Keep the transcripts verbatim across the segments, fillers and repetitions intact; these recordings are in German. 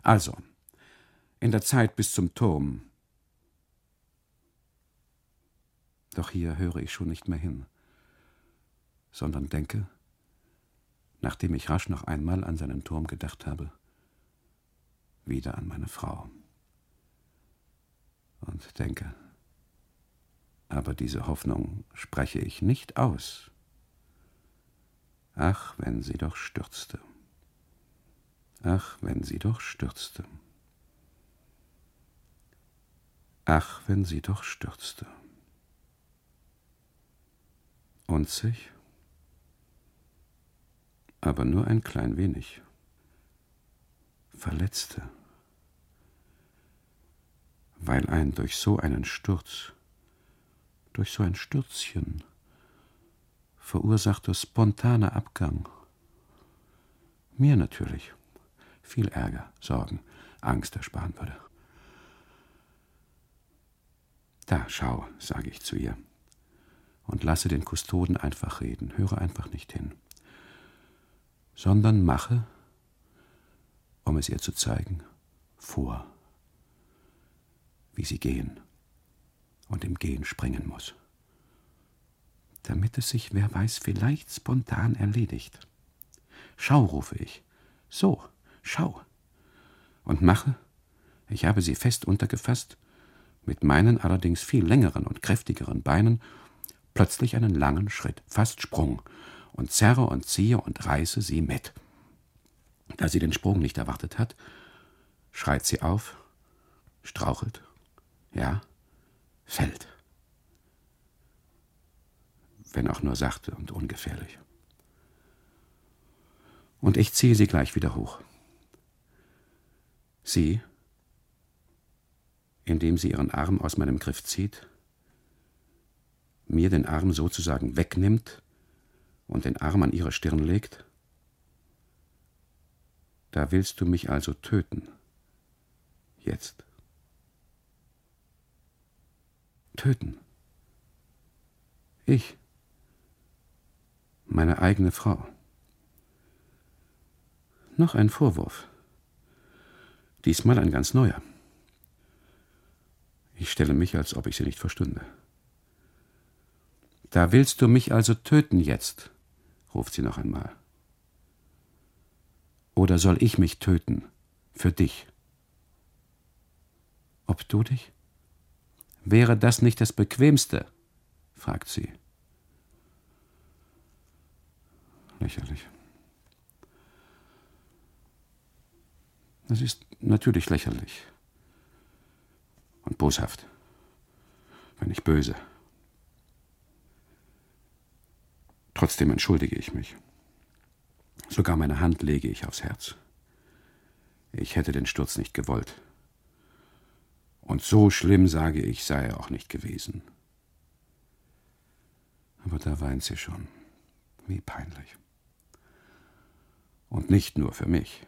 Also, in der Zeit bis zum Turm. Doch hier höre ich schon nicht mehr hin, sondern denke, nachdem ich rasch noch einmal an seinen Turm gedacht habe, wieder an meine Frau. Und denke, aber diese Hoffnung spreche ich nicht aus. Ach, wenn sie doch stürzte. Ach, wenn sie doch stürzte. Ach, wenn sie doch stürzte. Und sich, aber nur ein klein wenig, verletzte, weil ein durch so einen Sturz, durch so ein Stürzchen verursachter spontaner Abgang mir natürlich viel Ärger, Sorgen, Angst ersparen würde. Da, schau, sage ich zu ihr und lasse den Kustoden einfach reden, höre einfach nicht hin, sondern mache, um es ihr zu zeigen, vor, wie sie gehen und im Gehen springen muss, damit es sich, wer weiß, vielleicht spontan erledigt. Schau, rufe ich, so, schau, und mache, ich habe sie fest untergefasst, mit meinen allerdings viel längeren und kräftigeren Beinen plötzlich einen langen Schritt, fast Sprung, und zerre und ziehe und reiße sie mit. Da sie den Sprung nicht erwartet hat, schreit sie auf, strauchelt, ja, fällt. Wenn auch nur sachte und ungefährlich. Und ich ziehe sie gleich wieder hoch. Sie, indem sie ihren Arm aus meinem Griff zieht, mir den Arm sozusagen wegnimmt und den Arm an ihre Stirn legt. Da willst du mich also töten. Jetzt. Töten. Ich. Meine eigene Frau. Noch ein Vorwurf. Diesmal ein ganz neuer. Ich stelle mich, als ob ich sie nicht verstünde. Da willst du mich also töten jetzt, ruft sie noch einmal. Oder soll ich mich töten, für dich? Ob du dich? Wäre das nicht das Bequemste? Fragt sie. Lächerlich. Es ist natürlich lächerlich und boshaft, wenn nicht böse. Trotzdem entschuldige ich mich. Sogar meine Hand lege ich aufs Herz. Ich hätte den Sturz nicht gewollt. Und so schlimm, sage ich, sei er auch nicht gewesen. Aber da weint sie schon. Wie peinlich. Und nicht nur für mich.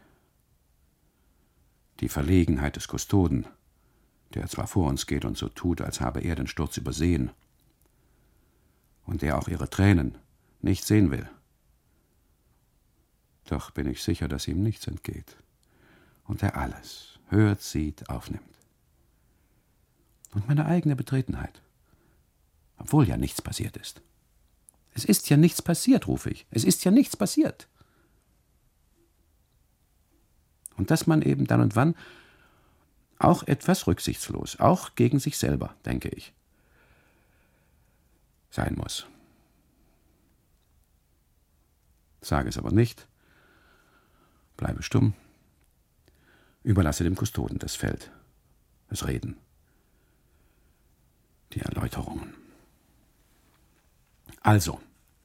Die Verlegenheit des Kustoden, der zwar vor uns geht und so tut, als habe er den Sturz übersehen, und der auch ihre Tränen nicht sehen will. Doch bin ich sicher, dass ihm nichts entgeht und er alles hört, sieht, aufnimmt. Und meine eigene Betretenheit, obwohl ja nichts passiert ist. Es ist ja nichts passiert, rufe ich. Es ist ja nichts passiert. Und dass man eben dann und wann auch etwas rücksichtslos, auch gegen sich selber, denke ich, sein muss. Sage es aber nicht, bleibe stumm, überlasse dem Kustoden das Feld, das Reden, die Erläuterungen. Also,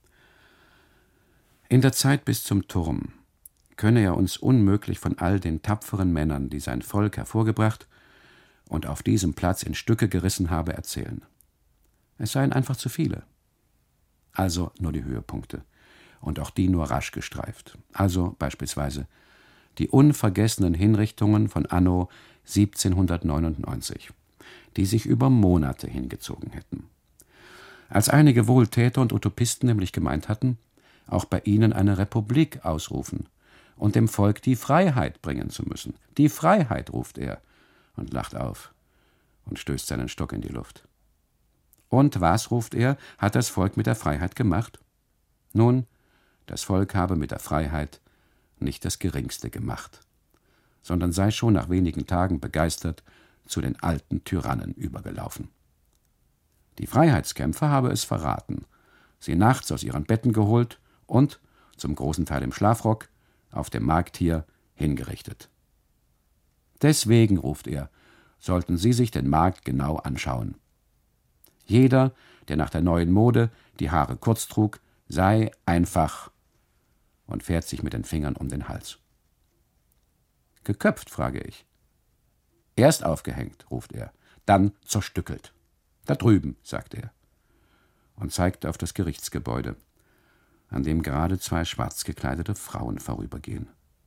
in der Zeit bis zum Turm könne er uns unmöglich von all den tapferen Männern, die sein Volk hervorgebracht und auf diesem Platz in Stücke gerissen habe, erzählen. Es seien einfach zu viele. Also nur die Höhepunkte. Und auch die nur rasch gestreift. Also beispielsweise die unvergessenen Hinrichtungen von anno siebzehnhundertneunundneunzig, die sich über Monate hingezogen hätten. Als einige Wohltäter und Utopisten nämlich gemeint hatten, auch bei ihnen eine Republik ausrufen und dem Volk die Freiheit bringen zu müssen. Die Freiheit, ruft er und lacht auf und stößt seinen Stock in die Luft. Und was, ruft er, hat das Volk mit der Freiheit gemacht? Nun, das Volk habe mit der Freiheit nicht das Geringste gemacht, sondern sei schon nach wenigen Tagen begeistert zu den alten Tyrannen übergelaufen. Die Freiheitskämpfer habe es verraten, sie nachts aus ihren Betten geholt und, zum großen Teil im Schlafrock, auf dem Markt hier hingerichtet. Deswegen, ruft er, sollten Sie sich den Markt genau anschauen. Jeder, der nach der neuen Mode die Haare kurz trug, sei einfach, und fährt sich mit den Fingern um den Hals. Geköpft, frage ich. Erst aufgehängt, ruft er, dann zerstückelt. Da drüben, sagt er, und zeigt auf das Gerichtsgebäude, an dem gerade zwei schwarz gekleidete Frauen vorübergehen.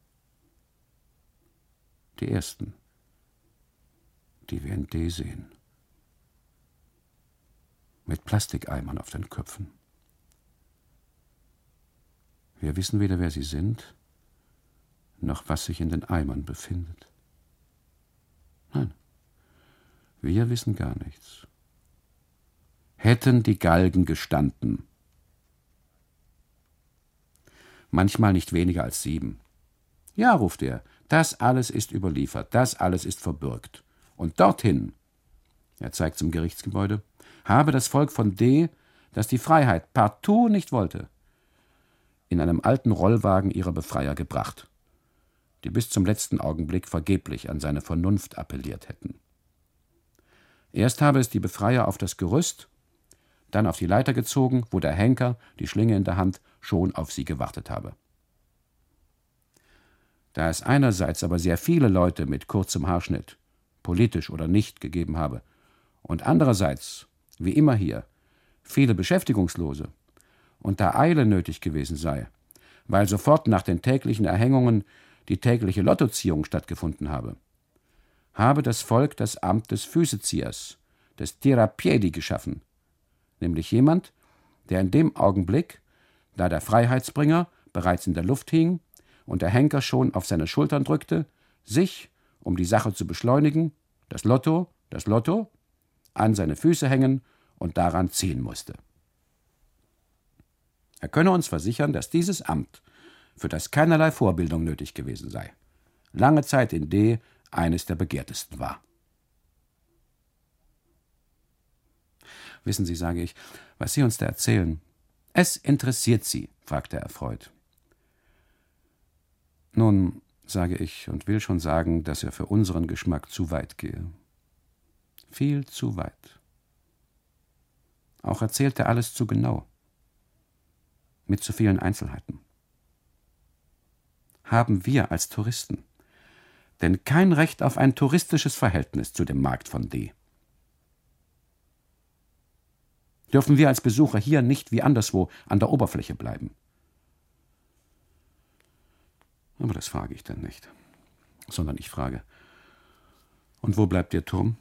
Die ersten, die wir in D sehen. Mit Plastikeimern auf den Köpfen. Wir wissen weder, wer sie sind, noch was sich in den Eimern befindet. Nein, wir wissen gar nichts. Hätten die Galgen gestanden. Manchmal nicht weniger als sieben. Ja, ruft er, das alles ist überliefert, das alles ist verbürgt. Und dorthin, er zeigt zum Gerichtsgebäude, habe das Volk von D, das die Freiheit partout nicht wollte, in einem alten Rollwagen ihrer Befreier gebracht, die bis zum letzten Augenblick vergeblich an seine Vernunft appelliert hätten. Erst habe es die Befreier auf das Gerüst, dann auf die Leiter gezogen, wo der Henker, die Schlinge in der Hand, schon auf sie gewartet habe. Da es einerseits aber sehr viele Leute mit kurzem Haarschnitt, politisch oder nicht, gegeben habe, und andererseits, wie immer hier, viele Beschäftigungslose, und da Eile nötig gewesen sei, weil sofort nach den täglichen Erhängungen die tägliche Lottoziehung stattgefunden habe, habe das Volk das Amt des Füßeziehers, des Tirapiedi geschaffen, nämlich jemand, der in dem Augenblick, da der Freiheitsbringer bereits in der Luft hing und der Henker schon auf seine Schultern drückte, sich, um die Sache zu beschleunigen, das Lotto, das Lotto, an seine Füße hängen und daran ziehen musste. Er könne uns versichern, dass dieses Amt, für das keinerlei Vorbildung nötig gewesen sei, lange Zeit in D eines der begehrtesten war. Wissen Sie, sage ich, was Sie uns da erzählen, es interessiert Sie, fragt er erfreut. Nun, sage ich und will schon sagen, dass er für unseren Geschmack zu weit gehe. Viel zu weit. Auch erzählt er alles zu genau. Mit zu vielen Einzelheiten. Haben wir als Touristen denn kein Recht auf ein touristisches Verhältnis zu dem Markt von D? Dürfen wir als Besucher hier nicht wie anderswo an der Oberfläche bleiben? Aber das frage ich dann nicht, sondern ich frage, und wo bleibt der Turm?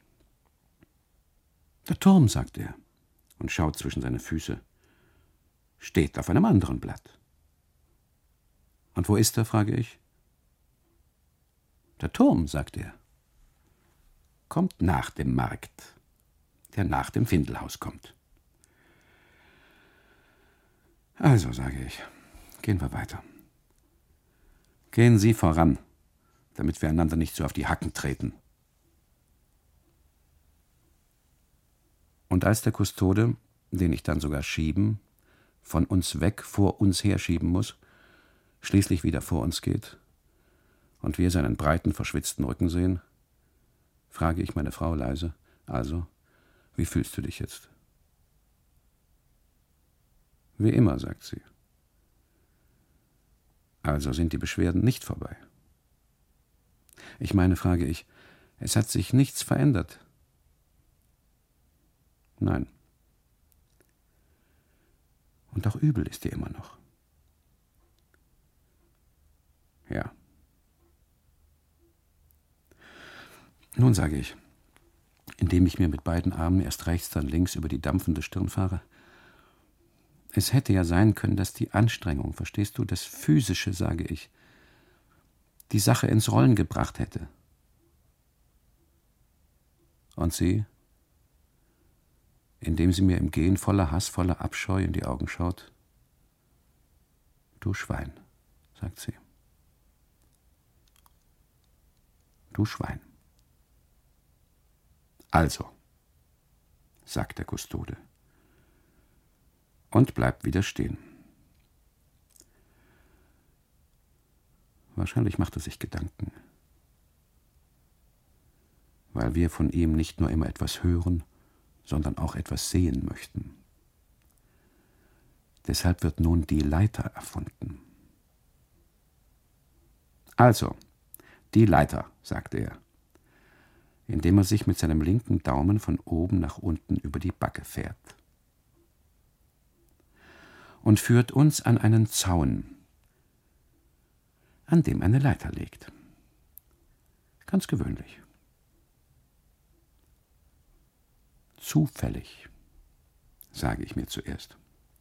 Der Turm, sagt er und schaut zwischen seine Füße, steht auf einem anderen Blatt. Und wo ist er, frage ich. Der Turm, sagt er, kommt nach dem Markt, der nach dem Findelhaus kommt. Also, sage ich, gehen wir weiter. Gehen Sie voran, damit wir einander nicht so auf die Hacken treten. Und als der Kustode, den ich dann sogar schieben, von uns weg vor uns herschieben muss, schließlich wieder vor uns geht und wir seinen breiten, verschwitzten Rücken sehen, frage ich meine Frau leise, also, wie fühlst du dich jetzt? Wie immer, sagt sie. Also sind die Beschwerden nicht vorbei. Ich meine, frage ich, es hat sich nichts verändert. Nein. Und auch übel ist dir immer noch. Ja. Nun, sage ich, indem ich mir mit beiden Armen erst rechts, dann links über die dampfende Stirn fahre, es hätte ja sein können, dass die Anstrengung, verstehst du, das Physische, sage ich, die Sache ins Rollen gebracht hätte. Und sie, indem sie mir im Gehen voller Hass, voller Abscheu in die Augen schaut: »Du Schwein«, sagt sie. »Du Schwein.« »Also«, sagt der Kustode und bleibt wieder stehen. Wahrscheinlich macht er sich Gedanken, weil wir von ihm nicht nur immer etwas hören, sondern auch etwas sehen möchten. Deshalb wird nun die Leiter erfunden. »Also, die Leiter«, sagte er, indem er sich mit seinem linken Daumen von oben nach unten über die Backe fährt. Und führt uns an einen Zaun, an dem eine Leiter liegt. Ganz gewöhnlich. Zufällig, sage ich mir zuerst,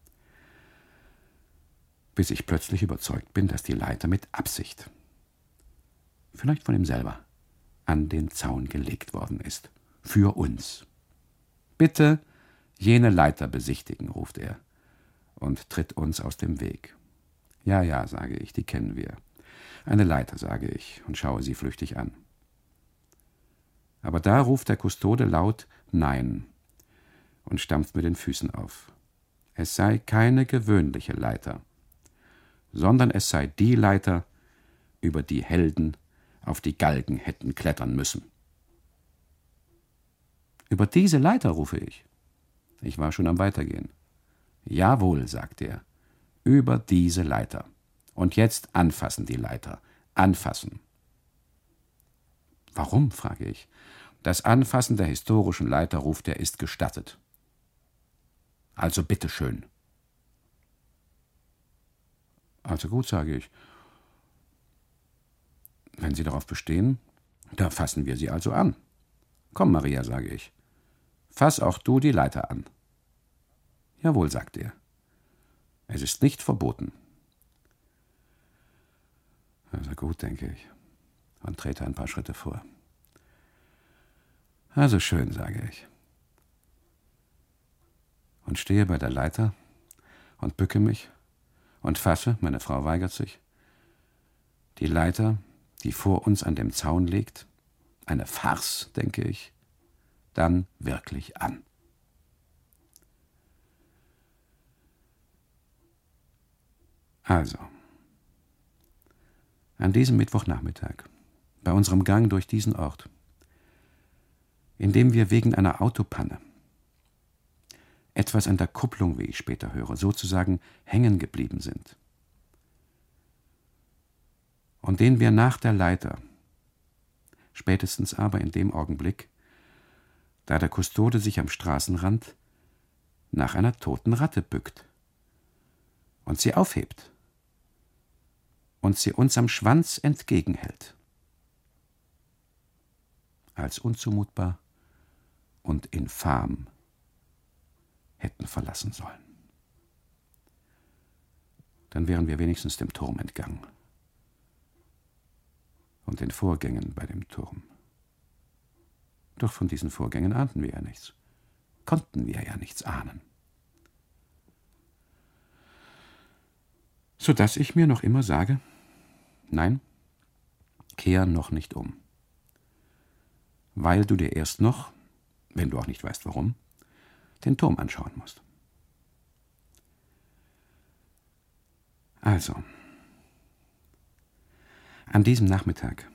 bis ich plötzlich überzeugt bin, dass die Leiter mit Absicht, vielleicht von ihm selber, an den Zaun gelegt worden ist. Für uns. »Bitte jene Leiter besichtigen«, ruft er und tritt uns aus dem Weg. »Ja, ja«, sage ich, »die kennen wir. Eine Leiter«, sage ich und schaue sie flüchtig an. Aber da ruft der Kustode laut »Nein« und stampft mit den Füßen auf. Es sei keine gewöhnliche Leiter, sondern es sei die Leiter, über die Helden auf die Galgen hätten klettern müssen. »Über diese Leiter«, rufe ich. Ich war schon am Weitergehen. »Jawohl«, sagt er, »über diese Leiter. Und jetzt anfassen die Leiter. Anfassen.« »Warum?«, frage ich. »Das Anfassen der historischen Leiter«, ruft er, »ist gestattet.« »Also bitteschön.« »Also gut«, sage ich. »Wenn Sie darauf bestehen, da fassen wir sie also an. Komm, Maria«, sage ich, »fass auch du die Leiter an.« »Jawohl«, sagt er. »Es ist nicht verboten.« Also gut, denke ich, und trete ein paar Schritte vor. »Also schön«, sage ich, und stehe bei der Leiter und bücke mich und fasse, meine Frau weigert sich, die Leiter, die vor uns an dem Zaun liegt, eine Farce, denke ich, dann wirklich an. Also, an diesem Mittwochnachmittag, bei unserem Gang durch diesen Ort, in dem wir wegen einer Autopanne etwas an der Kupplung, wie ich später höre, sozusagen hängen geblieben sind, und den wir nach der Leiter, spätestens aber in dem Augenblick, da der Kustode sich am Straßenrand nach einer toten Ratte bückt und sie aufhebt und sie uns am Schwanz entgegenhält, als unzumutbar und infam hätten verlassen sollen. Dann wären wir wenigstens dem Turm entgangen und den Vorgängen bei dem Turm. Doch von diesen Vorgängen ahnten wir ja nichts, konnten wir ja nichts ahnen. So dass ich mir noch immer sage, nein, kehr noch nicht um, weil du dir erst noch, wenn du auch nicht weißt warum, den Turm anschauen musst. Also, an diesem Nachmittag,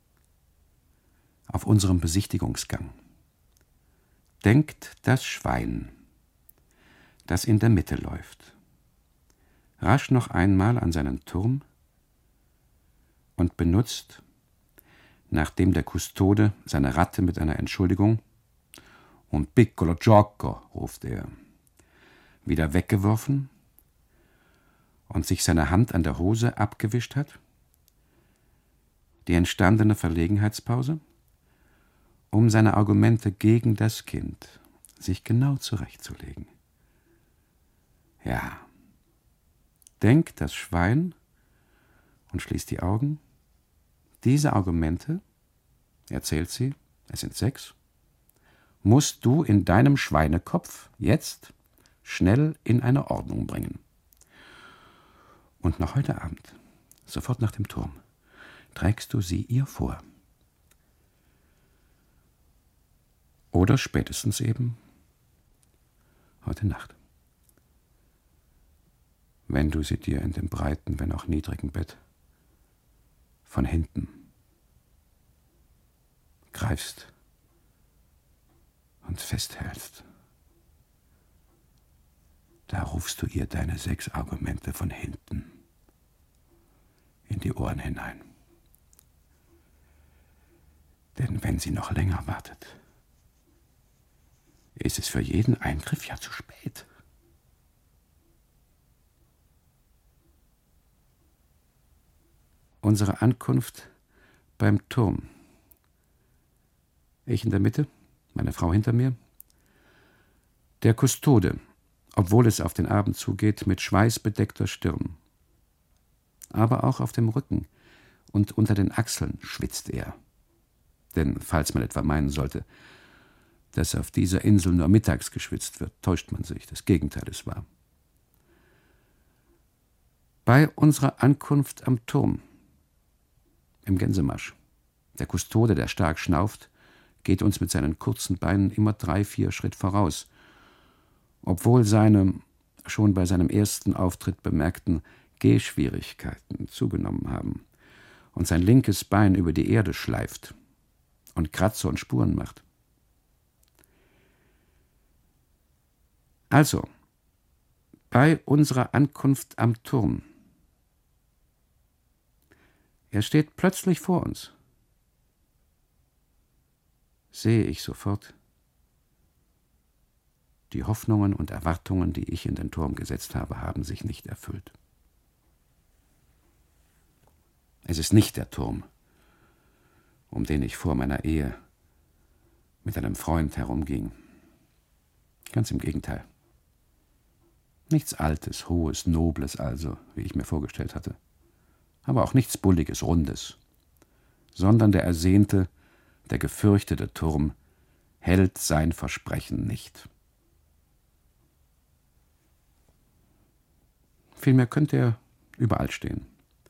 auf unserem Besichtigungsgang, denkt das Schwein, das in der Mitte läuft, rasch noch einmal an seinen Turm und benutzt, nachdem der Kustode seine Ratte mit einer Entschuldigung »Un piccolo gioco«, ruft er, wieder weggeworfen und sich seine Hand an der Hose abgewischt hat, die entstandene Verlegenheitspause, um seine Argumente gegen das Kind sich genau zurechtzulegen. Ja, denkt das Schwein und schließt die Augen Diese Argumente, erzählt sie, es sind sechs, musst du in deinem Schweinekopf jetzt schnell in eine Ordnung bringen. Und noch heute Abend, sofort nach dem Turm, trägst du sie ihr vor. Oder spätestens eben heute Nacht. Wenn du sie dir in dem breiten, wenn auch niedrigen Bett von hinten greifst und festhältst, da rufst du ihr deine sechs Argumente von hinten in die Ohren hinein. Denn wenn sie noch länger wartet, ist es für jeden Eingriff ja zu spät. Unsere Ankunft beim Turm. Ich in der Mitte, meine Frau hinter mir. Der Kustode, obwohl es auf den Abend zugeht, mit schweißbedeckter Stirn. Aber auch auf dem Rücken und unter den Achseln schwitzt er. Denn falls man etwa meinen sollte, dass auf dieser Insel nur mittags geschwitzt wird, täuscht man sich. Das Gegenteil ist wahr. Bei unserer Ankunft am Turm, im Gänsemarsch, der Kustode, der stark schnauft, geht uns mit seinen kurzen Beinen immer drei, vier Schritt voraus, obwohl seine, schon bei seinem ersten Auftritt bemerkten, Gehschwierigkeiten zugenommen haben und sein linkes Bein über die Erde schleift und Kratzer und Spuren macht. Also, bei unserer Ankunft am Turm. Er steht plötzlich vor uns. Sehe ich sofort, die Hoffnungen und Erwartungen, die ich in den Turm gesetzt habe, haben sich nicht erfüllt. Es ist nicht der Turm, um den ich vor meiner Ehe mit einem Freund herumging. Ganz im Gegenteil. Nichts Altes, Hohes, Nobles also, wie ich mir vorgestellt hatte. Aber auch nichts Bulliges, Rundes. Sondern der ersehnte, der gefürchtete Turm hält sein Versprechen nicht. Vielmehr könnte er überall stehen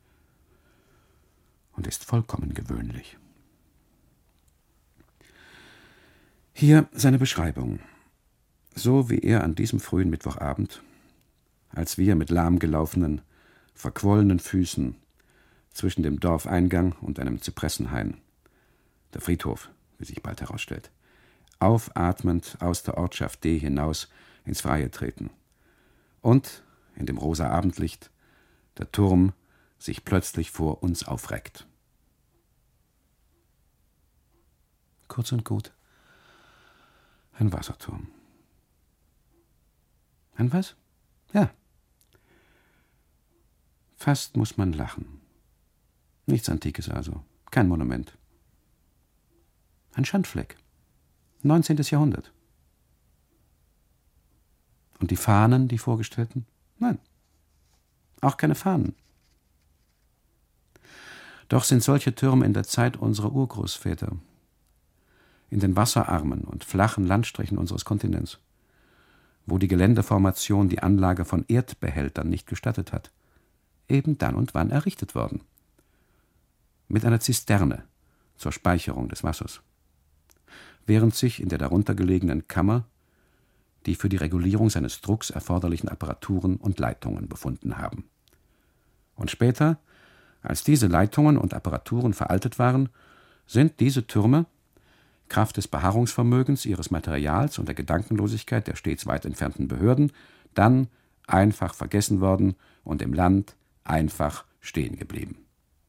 und ist vollkommen gewöhnlich. Hier seine Beschreibung. So wie er an diesem frühen Mittwochabend, als wir mit lahmgelaufenen, verquollenen Füßen zwischen dem Dorfeingang und einem Zypressenhain, der Friedhof, wie sich bald herausstellt, aufatmend aus der Ortschaft D hinaus ins Freie treten und in dem rosa Abendlicht der Turm sich plötzlich vor uns aufreckt. Kurz und gut, ein Wasserturm. Ein was? Ja. Fast muss man lachen. Nichts Antikes also, kein Monument. Ein Schandfleck. neunzehntes Jahrhundert. Und die Fahnen, die vorgestellten? Nein, auch keine Fahnen. Doch sind solche Türme in der Zeit unserer Urgroßväter, in den wasserarmen und flachen Landstrichen unseres Kontinents, wo die Geländeformation die Anlage von Erdbehältern nicht gestattet hat, eben dann und wann errichtet worden. Mit einer Zisterne zur Speicherung des Wassers, während sich in der darunter gelegenen Kammer die für die Regulierung seines Drucks erforderlichen Apparaturen und Leitungen befunden haben. Und später, als diese Leitungen und Apparaturen veraltet waren, sind diese Türme, Kraft des Beharrungsvermögens ihres Materials und der Gedankenlosigkeit der stets weit entfernten Behörden, dann einfach vergessen worden und im Land einfach stehen geblieben.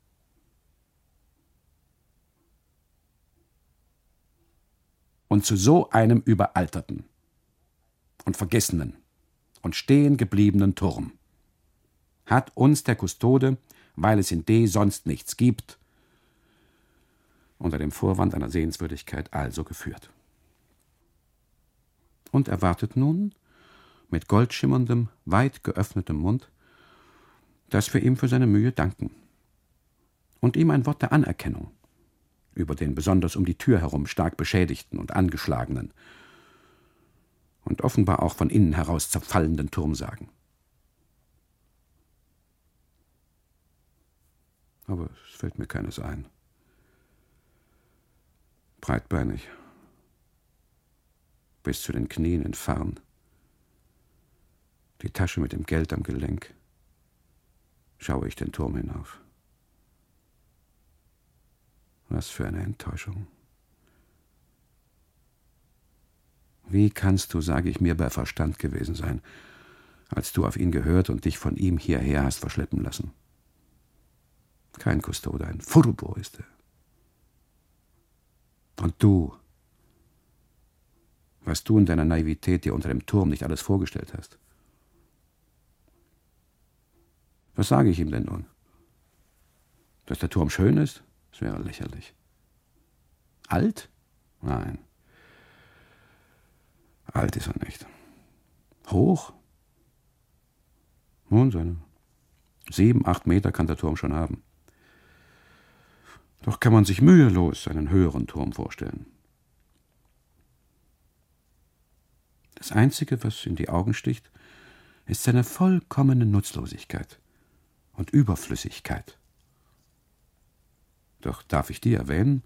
Und zu so einem überalterten und vergessenen und stehen gebliebenen Turm hat uns der Kustode, weil es in D sonst nichts gibt, unter dem Vorwand einer Sehenswürdigkeit also geführt. Und erwartet nun, mit goldschimmerndem, weit geöffnetem Mund, dass wir ihm für seine Mühe danken und ihm ein Wort der Anerkennung über den besonders um die Tür herum stark beschädigten und angeschlagenen und offenbar auch von innen heraus zerfallenden Turm sagen. Aber es fällt mir keines ein. Breitbeinig, bis zu den Knien in Farn, die Tasche mit dem Geld am Gelenk, schaue ich den Turm hinauf. Was für eine Enttäuschung. Wie kannst du, sage ich mir, bei Verstand gewesen sein, als du auf ihn gehört und dich von ihm hierher hast verschleppen lassen? Kein Kustode, ein Furbo ist er. Und du, was du in deiner Naivität dir unter dem Turm nicht alles vorgestellt hast. Was sage ich ihm denn nun? Dass der Turm schön ist? Das wäre lächerlich. Alt? Nein. Alt ist er nicht. Hoch? Nun, seine sieben, acht Meter kann der Turm schon haben. Doch kann man sich mühelos einen höheren Turm vorstellen. Das Einzige, was in die Augen sticht, ist seine vollkommene Nutzlosigkeit und Überflüssigkeit. Doch darf ich die erwähnen?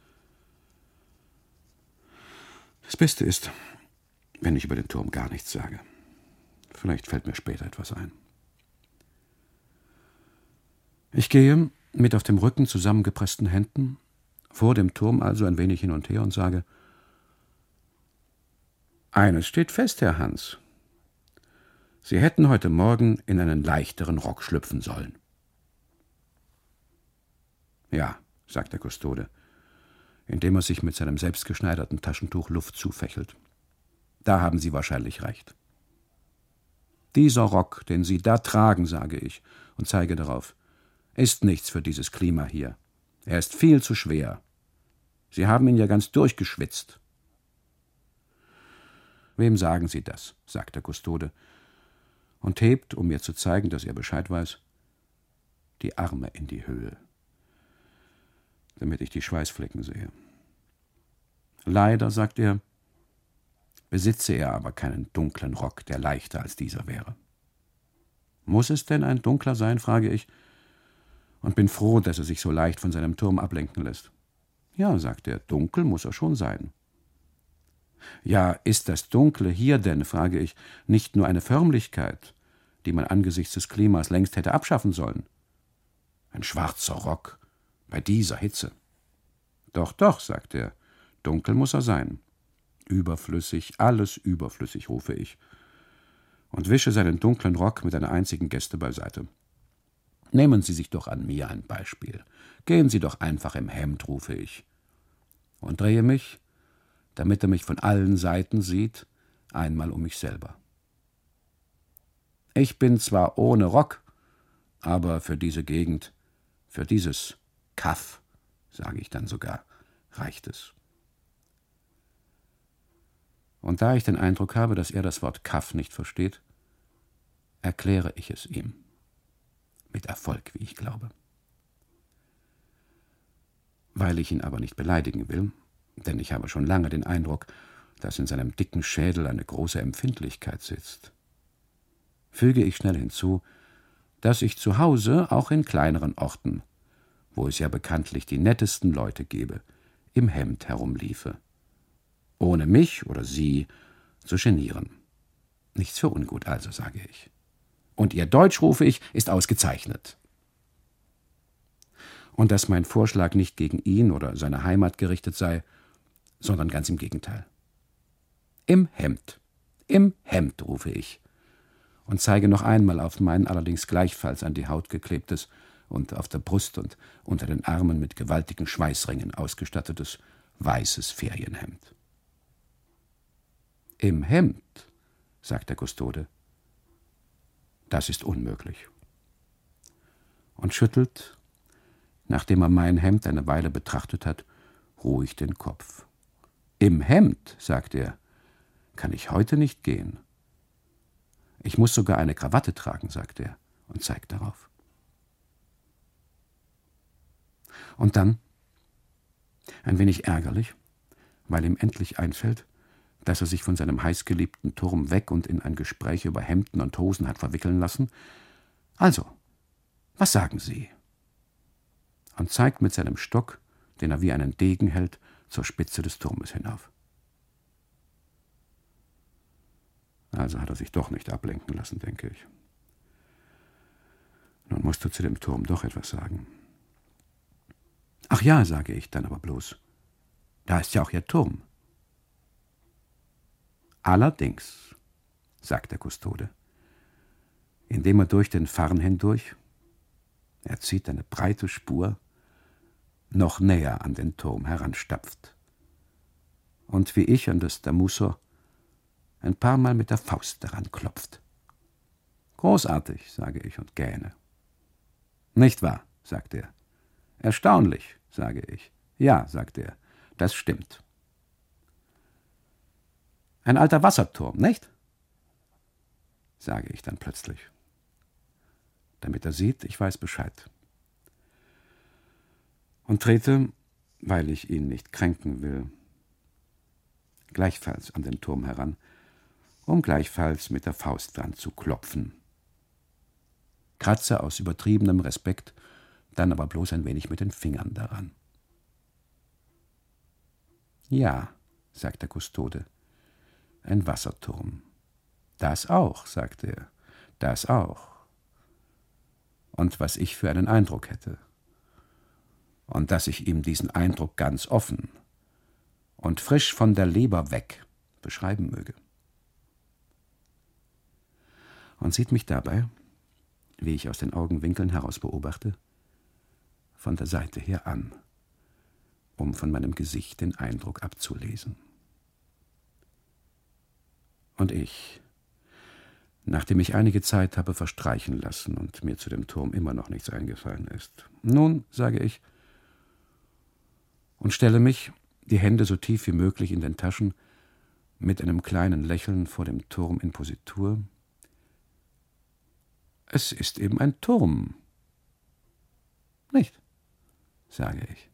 Das Beste ist, wenn ich über den Turm gar nichts sage. Vielleicht fällt mir später etwas ein. Ich gehe mit auf dem Rücken zusammengepressten Händen, vor dem Turm also ein wenig hin und her und sage: Eines steht fest, Herr Hans. Sie hätten heute Morgen in einen leichteren Rock schlüpfen sollen. Ja, sagt der Kustode, indem er sich mit seinem selbstgeschneiderten Taschentuch Luft zufächelt. Da haben Sie wahrscheinlich recht. Dieser Rock, den Sie da tragen, sage ich und zeige darauf, ist nichts für dieses Klima hier. Er ist viel zu schwer. Sie haben ihn ja ganz durchgeschwitzt. Wem sagen Sie das? Sagt der Kustode und hebt, um mir zu zeigen, dass er Bescheid weiß, die Arme in die Höhe, damit ich die Schweißflecken sehe. Leider, sagt er, besitze er aber keinen dunklen Rock, der leichter als dieser wäre. Muss es denn ein dunkler sein, frage ich, und bin froh, dass er sich so leicht von seinem Turm ablenken lässt. Ja, sagt er, dunkel muss er schon sein. Ja, ist das Dunkle hier denn, frage ich, nicht nur eine Förmlichkeit, die man angesichts des Klimas längst hätte abschaffen sollen? Ein schwarzer Rock bei dieser Hitze. Doch, doch, sagt er, dunkel muss er sein. Überflüssig, alles überflüssig, rufe ich, und wische seinen dunklen Rock mit einer einzigen Geste beiseite. Nehmen Sie sich doch an mir ein Beispiel. Gehen Sie doch einfach im Hemd, rufe ich, und drehe mich, damit er mich von allen Seiten sieht, einmal um mich selber. Ich bin zwar ohne Rock, aber für diese Gegend, für dieses Kaff, sage ich dann sogar, reicht es. Und da ich den Eindruck habe, dass er das Wort Kaff nicht versteht, erkläre ich es ihm. Mit Erfolg, wie ich glaube. Weil ich ihn aber nicht beleidigen will, denn ich habe schon lange den Eindruck, dass in seinem dicken Schädel eine große Empfindlichkeit sitzt, füge ich schnell hinzu, dass ich zu Hause auch in kleineren Orten, wo es ja bekanntlich die nettesten Leute gebe, im Hemd herumliefe, ohne mich oder sie zu genieren. Nichts für ungut also, sage ich. Und Ihr Deutsch, rufe ich, ist ausgezeichnet. Und dass mein Vorschlag nicht gegen ihn oder seine Heimat gerichtet sei, sondern ganz im Gegenteil. Im Hemd, im Hemd, rufe ich, und zeige noch einmal auf mein allerdings gleichfalls an die Haut geklebtes und auf der Brust und unter den Armen mit gewaltigen Schweißringen ausgestattetes weißes Ferienhemd. Im Hemd, sagt der Kustode, das ist unmöglich. Und schüttelt, nachdem er mein Hemd eine Weile betrachtet hat, ruhig den Kopf. Im Hemd, sagt er, kann ich heute nicht gehen. Ich muss sogar eine Krawatte tragen, sagt er und zeigt darauf. Und dann, ein wenig ärgerlich, weil ihm endlich einfällt, dass er sich von seinem heißgeliebten Turm weg und in ein Gespräch über Hemden und Hosen hat verwickeln lassen. Also, was sagen Sie? Und zeigt mit seinem Stock, den er wie einen Degen hält, zur Spitze des Turmes hinauf. Also hat er sich doch nicht ablenken lassen, denke ich. Nun musst du zu dem Turm doch etwas sagen. Ach ja, sage ich dann aber bloß. Da ist ja auch Ihr Turm. Allerdings, sagt der Kustode, indem er durch den Farn hindurch, er zieht eine breite Spur, noch näher an den Turm heranstapft. Und wie ich an das Damusser ein paar Mal mit der Faust daran klopft. Großartig, sage ich und gähne. Nicht wahr, sagt er. Erstaunlich, sage ich. Ja, sagt er, das stimmt. Ein alter Wasserturm, nicht? Sage ich dann plötzlich, damit er sieht, ich weiß Bescheid. Und trete, weil ich ihn nicht kränken will, gleichfalls an den Turm heran, um gleichfalls mit der Faust dran zu klopfen. Kratze aus übertriebenem Respekt, dann aber bloß ein wenig mit den Fingern daran. Ja, sagt der Kustode, ein Wasserturm. Das auch, sagt er, das auch. Und was ich für einen Eindruck hätte. Und dass ich ihm diesen Eindruck ganz offen und frisch von der Leber weg beschreiben möge. Und sieht mich dabei, wie ich aus den Augenwinkeln heraus beobachte, von der Seite her an, um von meinem Gesicht den Eindruck abzulesen. Und ich, nachdem ich einige Zeit habe verstreichen lassen und mir zu dem Turm immer noch nichts eingefallen ist. Nun, sage ich, und stelle mich, die Hände so tief wie möglich in den Taschen, mit einem kleinen Lächeln vor dem Turm in Positur. Es ist eben ein Turm. Nicht, sage ich.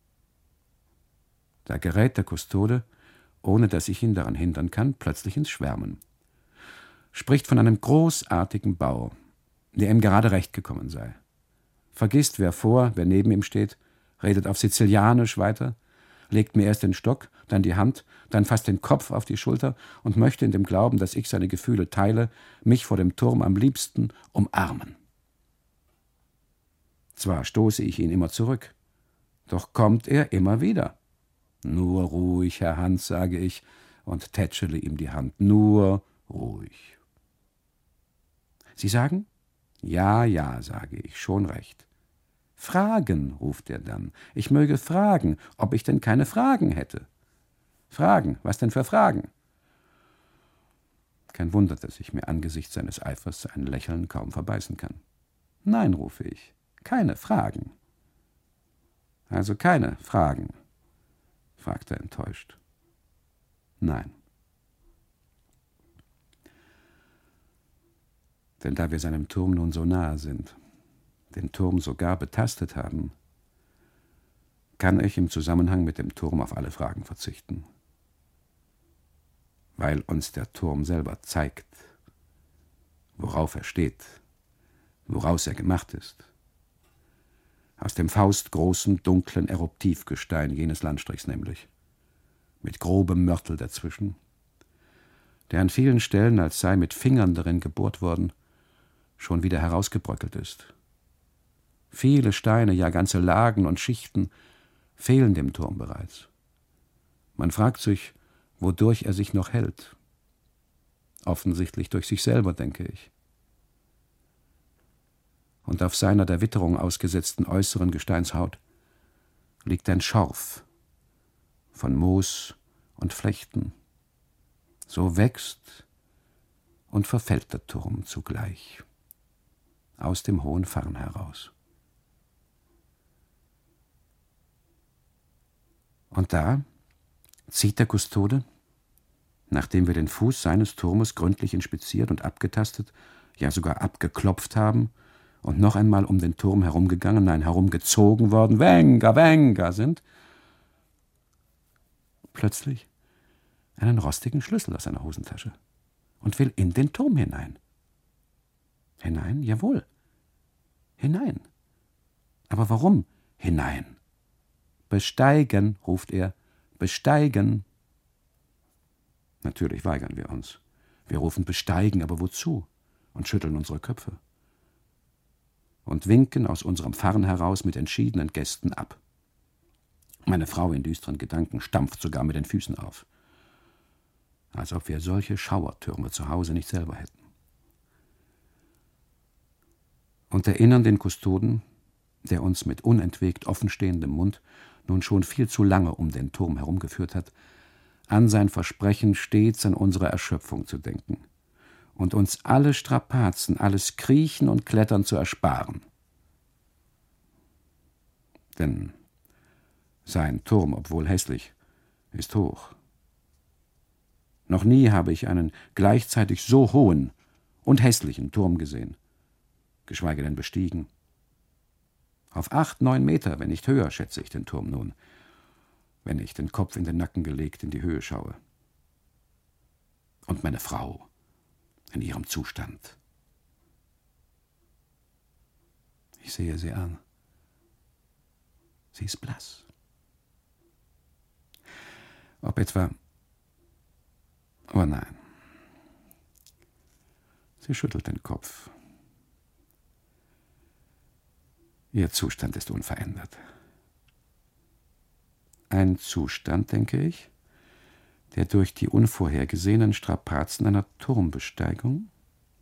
Da gerät der Kustode, ohne dass ich ihn daran hindern kann, plötzlich ins Schwärmen. Spricht von einem großartigen Bau, der ihm gerade recht gekommen sei. Vergisst, wer vor, wer neben ihm steht, redet auf Sizilianisch weiter, legt mir erst den Stock, dann die Hand, dann fast den Kopf auf die Schulter und möchte in dem Glauben, dass ich seine Gefühle teile, mich vor dem Turm am liebsten umarmen. Zwar stoße ich ihn immer zurück, doch kommt er immer wieder. Nur ruhig, Herr Hans, sage ich und tätschele ihm die Hand, nur ruhig. Sie sagen? Ja, ja, sage ich, schon recht. Fragen, ruft er dann. Ich möge fragen, ob ich denn keine Fragen hätte. Fragen, was denn für Fragen? Kein Wunder, dass ich mir angesichts seines Eifers ein Lächeln kaum verbeißen kann. Nein, rufe ich, keine Fragen. Also keine Fragen, fragt er enttäuscht. Nein. Denn da wir seinem Turm nun so nahe sind, den Turm sogar betastet haben, kann ich im Zusammenhang mit dem Turm auf alle Fragen verzichten. Weil uns der Turm selber zeigt, worauf er steht, woraus er gemacht ist. Aus dem faustgroßen, dunklen Eruptivgestein jenes Landstrichs nämlich, mit grobem Mörtel dazwischen, der an vielen Stellen, als sei mit Fingern darin gebohrt worden, schon wieder herausgebröckelt ist. Viele Steine, ja ganze Lagen und Schichten fehlen dem Turm bereits. Man fragt sich, wodurch er sich noch hält. Offensichtlich durch sich selber, denke ich. Und auf seiner der Witterung ausgesetzten äußeren Gesteinshaut liegt ein Schorf von Moos und Flechten. So wächst und verfällt der Turm zugleich aus dem hohen Farn heraus. Und da zieht der Kustode, nachdem wir den Fuß seines Turmes gründlich inspiziert und abgetastet, ja sogar abgeklopft haben und noch einmal um den Turm herumgegangen, nein, herumgezogen worden, Venga, Venga sind, plötzlich einen rostigen Schlüssel aus seiner Hosentasche und will in den Turm hinein. Hinein? Jawohl. Hinein. Aber warum hinein? Besteigen, ruft er, besteigen. Natürlich weigern wir uns. Wir rufen besteigen, aber wozu? Und schütteln unsere Köpfe. Und winken aus unserem Farn heraus mit entschiedenen Gesten ab. Meine Frau in düsteren Gedanken stampft sogar mit den Füßen auf. Als ob wir solche Schauertürme zu Hause nicht selber hätten. Und erinnern den Kustoden, der uns mit unentwegt offenstehendem Mund nun schon viel zu lange um den Turm herumgeführt hat, an sein Versprechen, stets an unsere Erschöpfung zu denken und uns alle Strapazen, alles Kriechen und Klettern zu ersparen. Denn sein Turm, obwohl hässlich, ist hoch. Noch nie habe ich einen gleichzeitig so hohen und hässlichen Turm gesehen, geschweige denn bestiegen. Auf acht, neun Meter, wenn nicht höher, schätze ich den Turm nun, wenn ich den Kopf in den Nacken gelegt in die Höhe schaue. Und meine Frau in ihrem Zustand. Ich sehe sie an. Sie ist blass. Ob etwa... Aber nein. Sie schüttelt den Kopf. Ihr Zustand ist unverändert. Ein Zustand, denke ich, der durch die unvorhergesehenen Strapazen einer Turmbesteigung,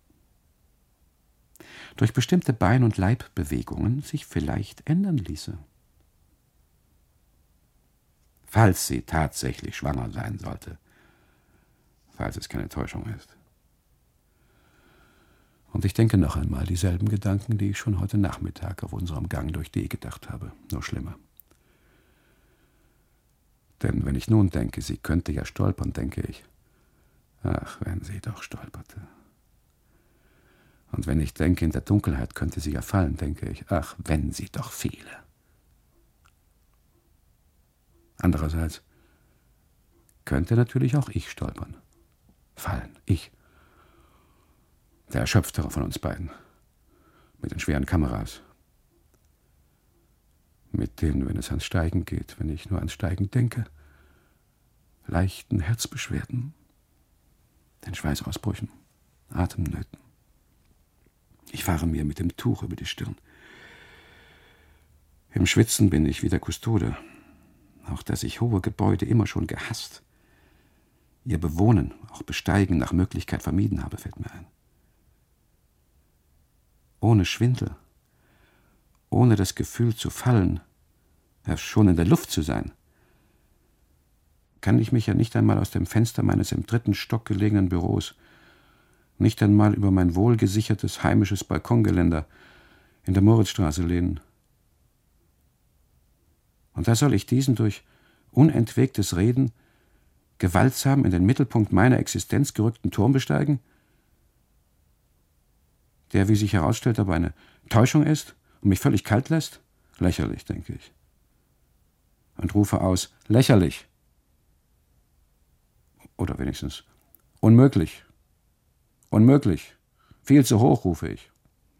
durch bestimmte Bein- und Leibbewegungen sich vielleicht ändern ließe. Falls sie tatsächlich schwanger sein sollte, falls es keine Täuschung ist. Und ich denke noch einmal dieselben Gedanken, die ich schon heute Nachmittag auf unserem Gang durch D gedacht habe, nur schlimmer. Denn wenn ich nun denke, sie könnte ja stolpern, denke ich, ach, wenn sie doch stolperte. Und wenn ich denke, in der Dunkelheit könnte sie ja fallen, denke ich, ach, wenn sie doch fiele. Andererseits könnte natürlich auch ich stolpern, fallen, ich. Der Erschöpftere von uns beiden, mit den schweren Kameras, mit den, wenn es ans Steigen geht, wenn ich nur ans Steigen denke, leichten Herzbeschwerden, den Schweißausbrüchen, Atemnöten. Ich fahre mir mit dem Tuch über die Stirn. Im Schwitzen bin ich wie der Kustode, auch dass ich hohe Gebäude immer schon gehasst. Ihr Bewohnen, auch Besteigen nach Möglichkeit vermieden habe, fällt mir ein. Ohne Schwindel, ohne das Gefühl zu fallen, ja schon in der Luft zu sein, kann ich mich ja nicht einmal aus dem Fenster meines im dritten Stock gelegenen Büros, nicht einmal über mein wohlgesichertes heimisches Balkongeländer in der Moritzstraße lehnen. Und da soll ich diesen durch unentwegtes Reden gewaltsam in den Mittelpunkt meiner Existenz gerückten Turm besteigen, der, wie sich herausstellt, aber eine Täuschung ist und mich völlig kalt lässt? Lächerlich, denke ich. Und rufe aus, lächerlich. Oder wenigstens unmöglich. Unmöglich. Viel zu hoch, rufe ich.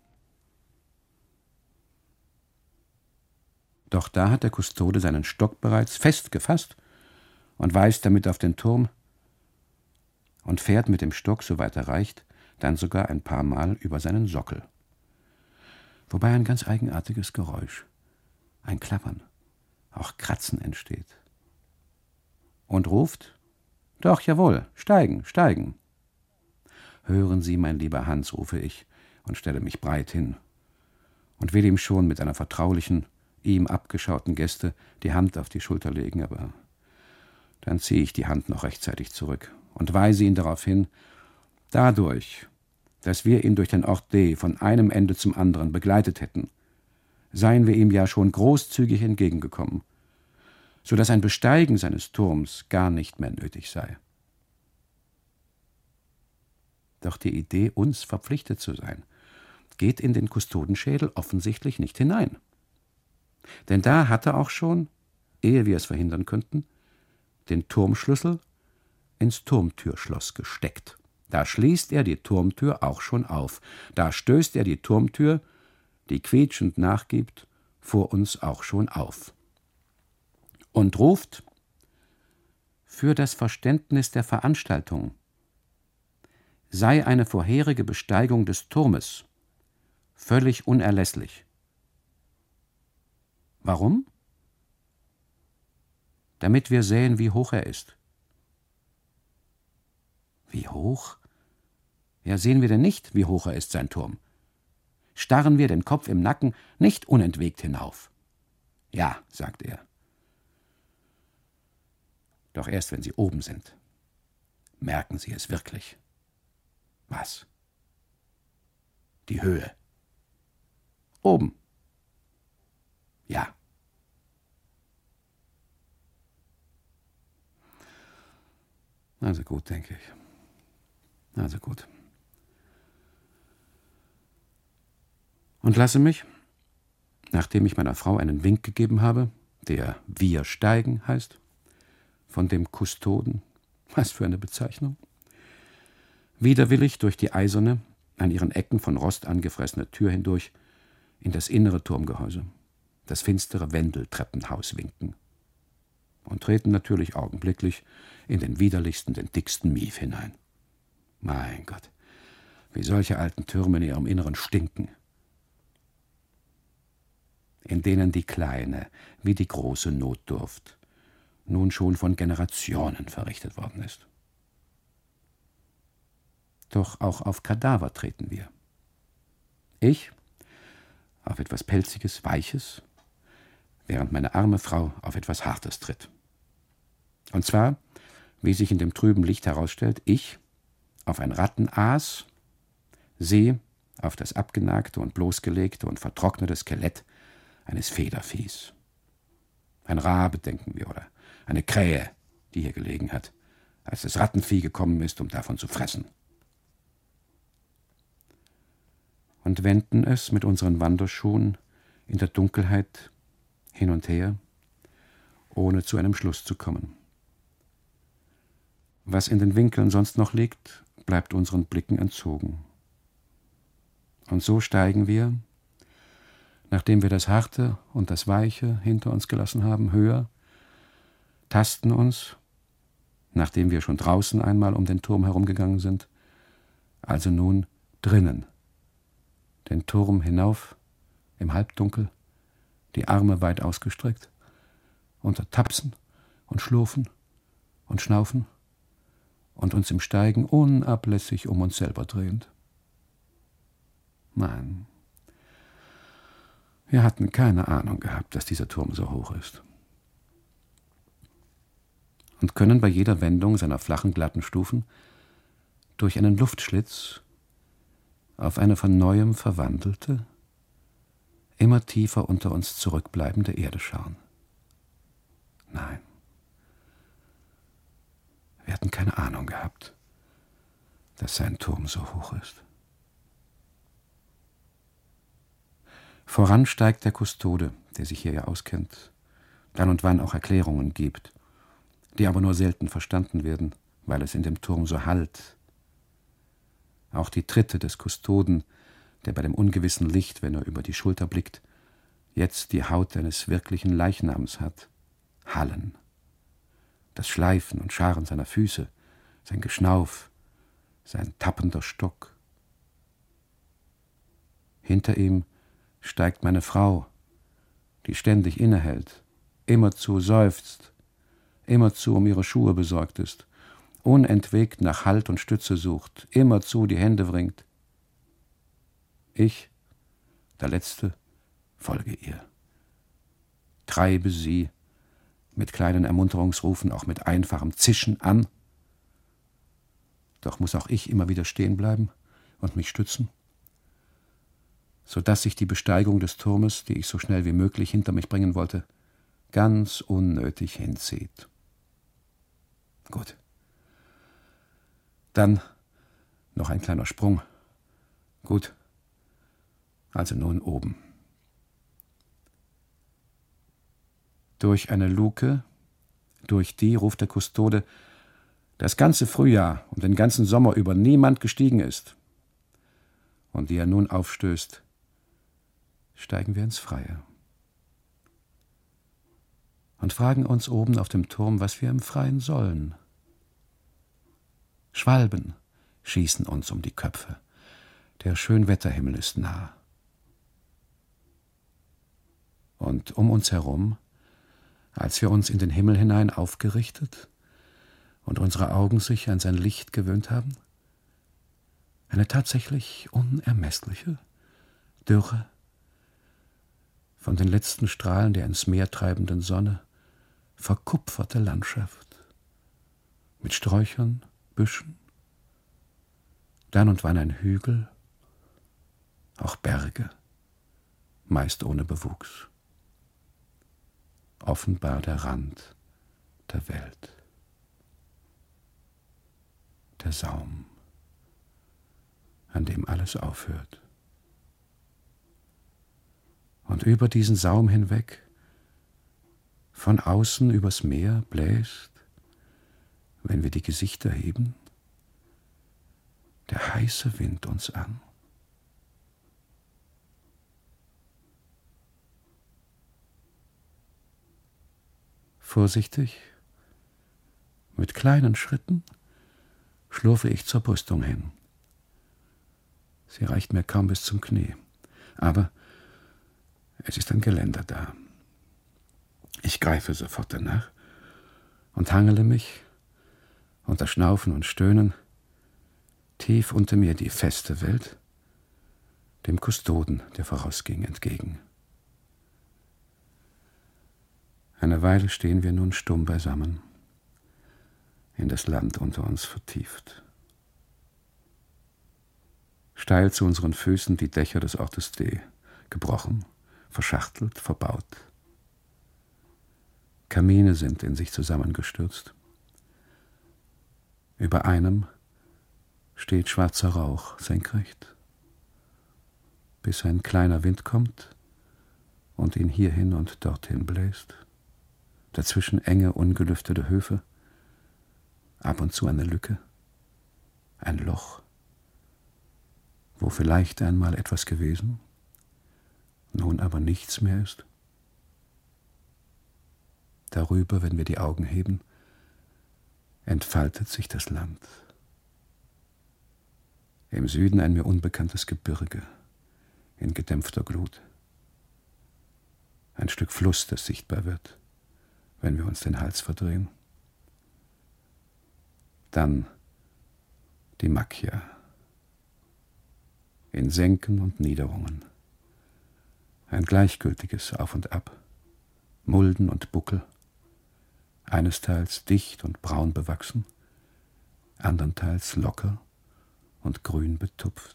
Doch da hat der Kustode seinen Stock bereits fest gefasst und weist damit auf den Turm und fährt mit dem Stock, soweit er reicht, dann sogar ein paar Mal über seinen Sockel. Wobei ein ganz eigenartiges Geräusch, ein Klappern, auch Kratzen entsteht. Und ruft, doch, jawohl, steigen, steigen. Hören Sie, mein lieber Hans, rufe ich und stelle mich breit hin und will ihm schon mit einer vertraulichen, ihm abgeschauten Geste die Hand auf die Schulter legen, aber dann ziehe ich die Hand noch rechtzeitig zurück und weise ihn darauf hin, dadurch, dass wir ihn durch den Ort D von einem Ende zum anderen begleitet hätten, seien wir ihm ja schon großzügig entgegengekommen, so dass ein Besteigen seines Turms gar nicht mehr nötig sei. Doch die Idee, uns verpflichtet zu sein, geht in den Kustodenschädel offensichtlich nicht hinein. Denn da hat er auch schon, ehe wir es verhindern könnten, den Turmschlüssel ins Turmtürschloss gesteckt. Da schließt er die Turmtür auch schon auf. Da stößt er die Turmtür, die quietschend nachgibt, vor uns auch schon auf. Und ruft: Für das Verständnis der Veranstaltung sei eine vorherige Besteigung des Turmes völlig unerlässlich. Warum? Damit wir sehen, wie hoch er ist. Wie hoch? Ja, sehen wir denn nicht, wie hoch er ist, sein Turm? Starren wir den Kopf im Nacken nicht unentwegt hinauf? Ja, sagt er. Doch erst wenn Sie oben sind, merken Sie es wirklich. Was? Die Höhe. Oben. Ja. Also gut, denke ich. Also gut. Und lasse mich, nachdem ich meiner Frau einen Wink gegeben habe, der Wir steigen heißt, von dem Kustoden, was für eine Bezeichnung, widerwillig durch die eiserne, an ihren Ecken von Rost angefressene Tür hindurch in das innere Turmgehäuse, das finstere Wendeltreppenhaus winken und treten natürlich augenblicklich in den widerlichsten, den dicksten Mief hinein. Mein Gott, wie solche alten Türme in ihrem Inneren stinken, in denen die kleine wie die große Notdurft nun schon von Generationen verrichtet worden ist. Doch auch auf Kadaver treten wir. Ich auf etwas Pelziges, Weiches, während meine arme Frau auf etwas Hartes tritt. Und zwar, wie sich in dem trüben Licht herausstellt, ich auf ein Rattenaas, sie auf das abgenagte und bloßgelegte und vertrocknete Skelett eines Federviehs. Ein Rabe, denken wir, oder eine Krähe, die hier gelegen hat, als das Rattenvieh gekommen ist, um davon zu fressen. Und wenden es mit unseren Wanderschuhen in der Dunkelheit hin und her, ohne zu einem Schluss zu kommen. Was in den Winkeln sonst noch liegt, bleibt unseren Blicken entzogen. Und so steigen wir, nachdem wir das Harte und das Weiche hinter uns gelassen haben, höher, tasten uns, nachdem wir schon draußen einmal um den Turm herumgegangen sind, also nun drinnen, den Turm hinauf, im Halbdunkel, die Arme weit ausgestreckt, unter Tapsen und Schlurfen und Schnaufen und uns im Steigen unablässig um uns selber drehend. Nein, wir hatten keine Ahnung gehabt, dass dieser Turm so hoch ist. Und können bei jeder Wendung seiner flachen, glatten Stufen durch einen Luftschlitz auf eine von Neuem verwandelte, immer tiefer unter uns zurückbleibende Erde schauen. Nein, wir hatten keine Ahnung gehabt, dass sein Turm so hoch ist. Voran steigt der Kustode, der sich hier ja auskennt, dann und wann auch Erklärungen gibt, die aber nur selten verstanden werden, weil es in dem Turm so hallt. Auch die Tritte des Kustoden, der bei dem ungewissen Licht, wenn er über die Schulter blickt, jetzt die Haut eines wirklichen Leichnams hat, hallen. Das Schleifen und Scharen seiner Füße, sein Geschnauf, sein tappender Stock. Hinter ihm steigt meine Frau, die ständig innehält, immerzu seufzt, immerzu um ihre Schuhe besorgt ist, unentwegt nach Halt und Stütze sucht, immerzu die Hände wringt. Ich, der Letzte, folge ihr, treibe sie mit kleinen Ermunterungsrufen, auch mit einfachem Zischen an. Doch muss auch ich immer wieder stehen bleiben und mich stützen, so dass sich die Besteigung des Turmes, die ich so schnell wie möglich hinter mich bringen wollte, ganz unnötig hinzieht. Gut. Dann noch ein kleiner Sprung. Gut. Also nun oben. Durch eine Luke, durch die, ruft der Kustode, das ganze Frühjahr und den ganzen Sommer über niemand gestiegen ist, und die er nun aufstößt, steigen wir ins Freie und fragen uns oben auf dem Turm, was wir im Freien sollen. Schwalben schießen uns um die Köpfe, der Schönwetterhimmel ist nah. Und um uns herum, als wir uns in den Himmel hinein aufgerichtet und unsere Augen sich an sein Licht gewöhnt haben, eine tatsächlich unermessliche, dürre, von den letzten Strahlen der ins Meer treibenden Sonne verkupferte Landschaft mit Sträuchern, Büschen, dann und wann ein Hügel, auch Berge, meist ohne Bewuchs. Offenbar der Rand der Welt. Der Saum, an dem alles aufhört. Und über diesen Saum hinweg, von außen übers Meer bläst, wenn wir die Gesichter heben, der heiße Wind uns an. Vorsichtig, mit kleinen Schritten, schlurfe ich zur Brüstung hin. Sie reicht mir kaum bis zum Knie, aber es ist ein Geländer da. Ich greife sofort danach und hangele mich, unter Schnaufen und Stöhnen, tief unter mir die feste Welt, dem Kustoden, der vorausging, entgegen. Eine Weile stehen wir nun stumm beisammen, in das Land unter uns vertieft. Steil zu unseren Füßen die Dächer des Ortes D, gebrochen, verschachtelt, verbaut. Kamine sind in sich zusammengestürzt. Über einem steht schwarzer Rauch senkrecht, bis ein kleiner Wind kommt und ihn hierhin und dorthin bläst. Dazwischen enge, ungelüftete Höfe, ab und zu eine Lücke, ein Loch, wo vielleicht einmal etwas gewesen, nun aber nichts mehr ist. Darüber, wenn wir die Augen heben, entfaltet sich das Land. Im Süden ein mir unbekanntes Gebirge in gedämpfter Glut. Ein Stück Fluss, das sichtbar wird, wenn wir uns den Hals verdrehen. Dann die Macchia, in Senken und Niederungen. Ein gleichgültiges Auf und Ab, Mulden und Buckel, einesteils dicht und braun bewachsen, andernteils locker und grün betupft.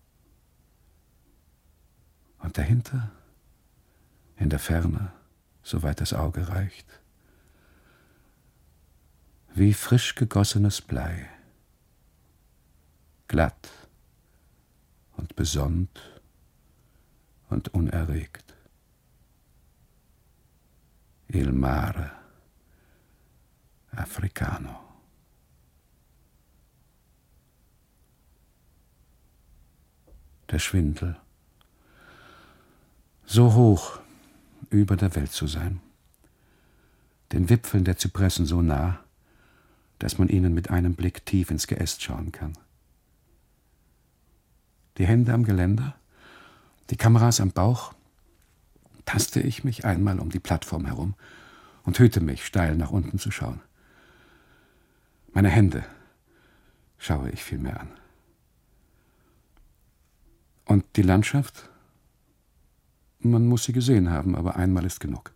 Und dahinter, in der Ferne, soweit das Auge reicht, wie frisch gegossenes Blei, glatt und besonnt und unerregt. Il mare africano. Der Schwindel, so hoch über der Welt zu sein, den Wipfeln der Zypressen so nah, dass man ihnen mit einem Blick tief ins Geäst schauen kann. Die Hände am Geländer, die Kameras am Bauch, taste ich mich einmal um die Plattform herum und hüte mich, steil nach unten zu schauen. Meine Hände schaue ich vielmehr an. Und die Landschaft? Man muss sie gesehen haben, aber einmal ist genug.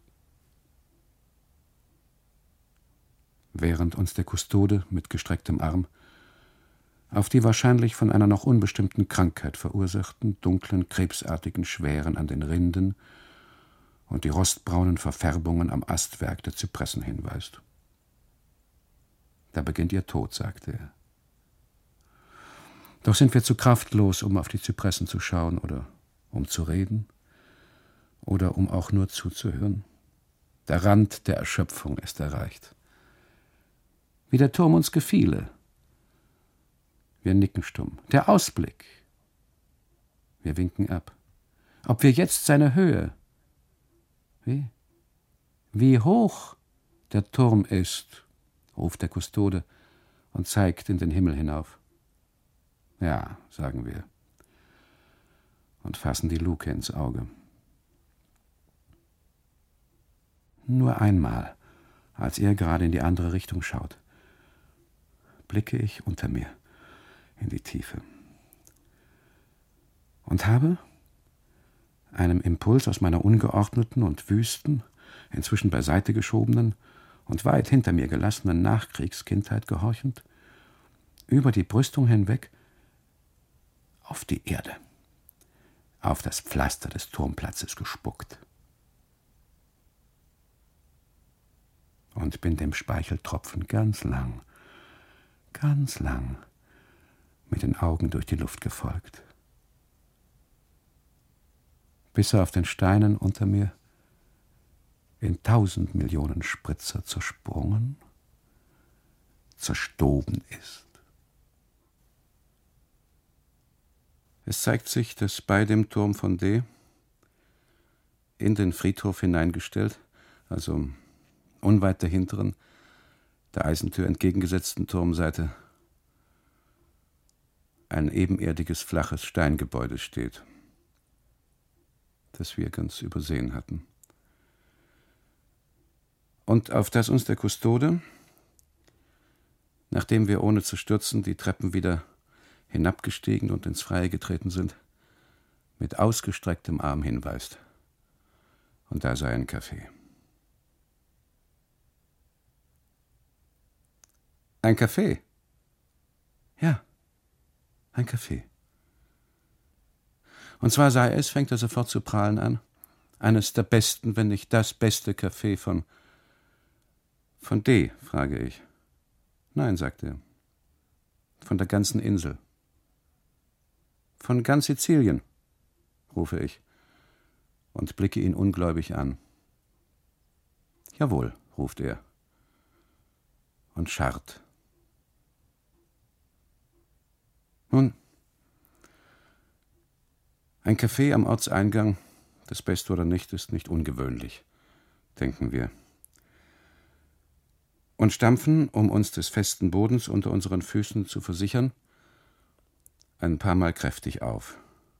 Während uns der Kustode mit gestrecktem Arm auf die wahrscheinlich von einer noch unbestimmten Krankheit verursachten, dunklen, krebsartigen Schwären an den Rinden und die rostbraunen Verfärbungen am Astwerk der Zypressen hinweist. Da beginnt ihr Tod, sagte er. Doch sind wir zu kraftlos, um auf die Zypressen zu schauen oder um zu reden oder um auch nur zuzuhören. Der Rand der Erschöpfung ist erreicht. Wie der Turm uns gefiele. Wir nicken stumm. Der Ausblick. Wir winken ab. Ob wir jetzt seine Höhe, wie, wie hoch der Turm ist, ruft der Kustode und zeigt in den Himmel hinauf. Ja, sagen wir, und fassen die Luke ins Auge. Nur einmal, als er gerade in die andere Richtung schaut, blicke ich unter mir in die Tiefe und habe, einem Impuls aus meiner ungeordneten und wüsten, inzwischen beiseite geschobenen und weit hinter mir gelassenen Nachkriegskindheit gehorchend, über die Brüstung hinweg auf die Erde, auf das Pflaster des Turmplatzes gespuckt. Und bin dem Speicheltropfen ganz lang, ganz lang mit den Augen durch die Luft gefolgt, bis er auf den Steinen unter mir in tausend Millionen Spritzer zersprungen, zerstoben ist. Es zeigt sich, dass bei dem Turm von D, in den Friedhof hineingestellt, also unweit der hinteren, der Eisentür entgegengesetzten Turmseite, ein ebenerdiges, flaches Steingebäude steht, das wir ganz übersehen hatten. Und auf das uns der Kustode, nachdem wir ohne zu stürzen die Treppen wieder hinabgestiegen und ins Freie getreten sind, mit ausgestrecktem Arm hinweist. Und da sei ein Café. Ein Café? Ja, ein Café. Und zwar sei es, fängt er sofort zu prahlen an, eines der besten, wenn nicht das beste Café von... Von D, frage ich. Nein, sagt er. Von der ganzen Insel. Von ganz Sizilien, rufe ich und blicke ihn ungläubig an. Jawohl, ruft er und scharrt. Nun, ein Café am Ortseingang, das Beste oder nicht, ist nicht ungewöhnlich, denken wir. Und stampfen, um uns des festen Bodens unter unseren Füßen zu versichern, ein paar Mal kräftig auf.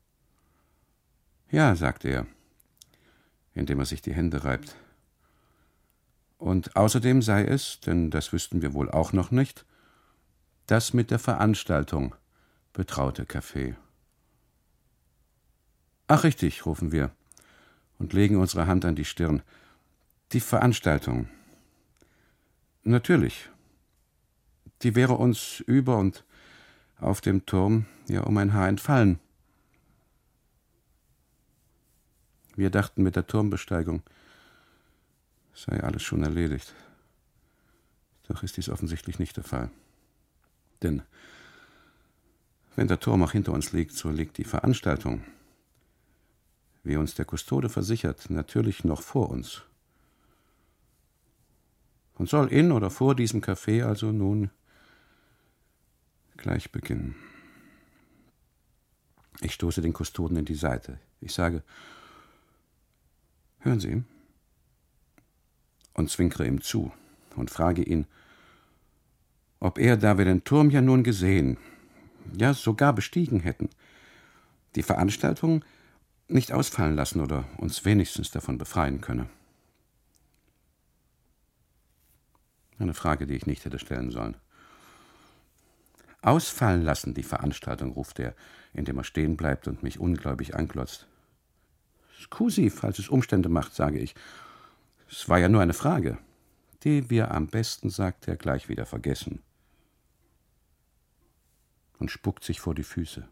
Ja, sagt er, indem er sich die Hände reibt. Und außerdem sei es, denn das wüssten wir wohl auch noch nicht, das mit der Veranstaltung betraute Café. Ach richtig, rufen wir und legen unsere Hand an die Stirn. Die Veranstaltung. Natürlich. Die wäre uns über und auf dem Turm ja um ein Haar entfallen. Wir dachten, mit der Turmbesteigung sei alles schon erledigt. Doch ist dies offensichtlich nicht der Fall. Denn wenn der Turm auch hinter uns liegt, so liegt die Veranstaltung, wie uns der Kustode versichert, natürlich noch vor uns. Und soll in oder vor diesem Café also nun gleich beginnen. Ich stoße den Kustoden in die Seite. Ich sage, hören Sie, und zwinkere ihm zu und frage ihn, ob er, da wir den Turm ja nun gesehen, ja sogar bestiegen hätten, die Veranstaltung nicht ausfallen lassen oder uns wenigstens davon befreien könne. Eine Frage, die ich nicht hätte stellen sollen. Ausfallen lassen die Veranstaltung, ruft er, indem er stehen bleibt und mich ungläubig anglotzt. Scusi, falls es Umstände macht, sage ich. Es war ja nur eine Frage, die wir am besten, sagt er, gleich wieder vergessen. Und spuckt sich vor die Füße.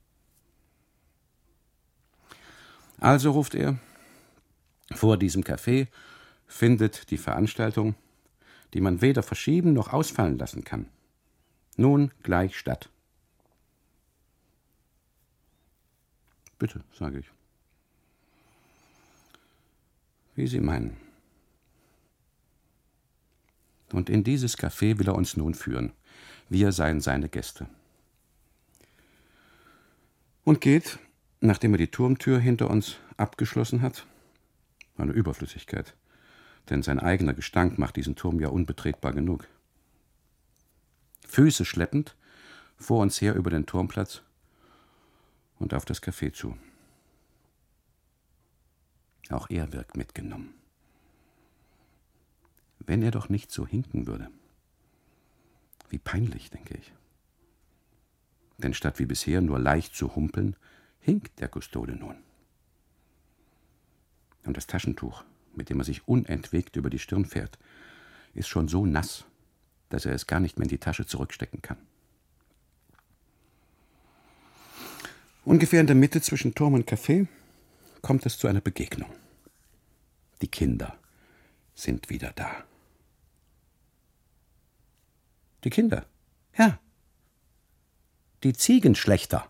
Also, ruft er, vor diesem Café findet die Veranstaltung, die man weder verschieben noch ausfallen lassen kann, nun gleich statt. Bitte, sage ich. Wie Sie meinen. Und in dieses Café will er uns nun führen. Wir seien seine Gäste. Und geht, nachdem er die Turmtür hinter uns abgeschlossen hat, eine Überflüssigkeit, denn sein eigener Gestank macht diesen Turm ja unbetretbar genug, Füße schleppend, vor uns her über den Turmplatz und auf das Café zu. Auch er wirkt mitgenommen. Wenn er doch nicht so hinken würde. Wie peinlich, denke ich. Denn statt wie bisher nur leicht zu humpeln, hinkt der Kustode nun. Und das Taschentuch, mit dem er sich unentwegt über die Stirn fährt, ist schon so nass, dass er es gar nicht mehr in die Tasche zurückstecken kann. Ungefähr in der Mitte zwischen Turm und Café kommt es zu einer Begegnung. Die Kinder sind wieder da. Die Kinder? Ja. Die Ziegenschlächter,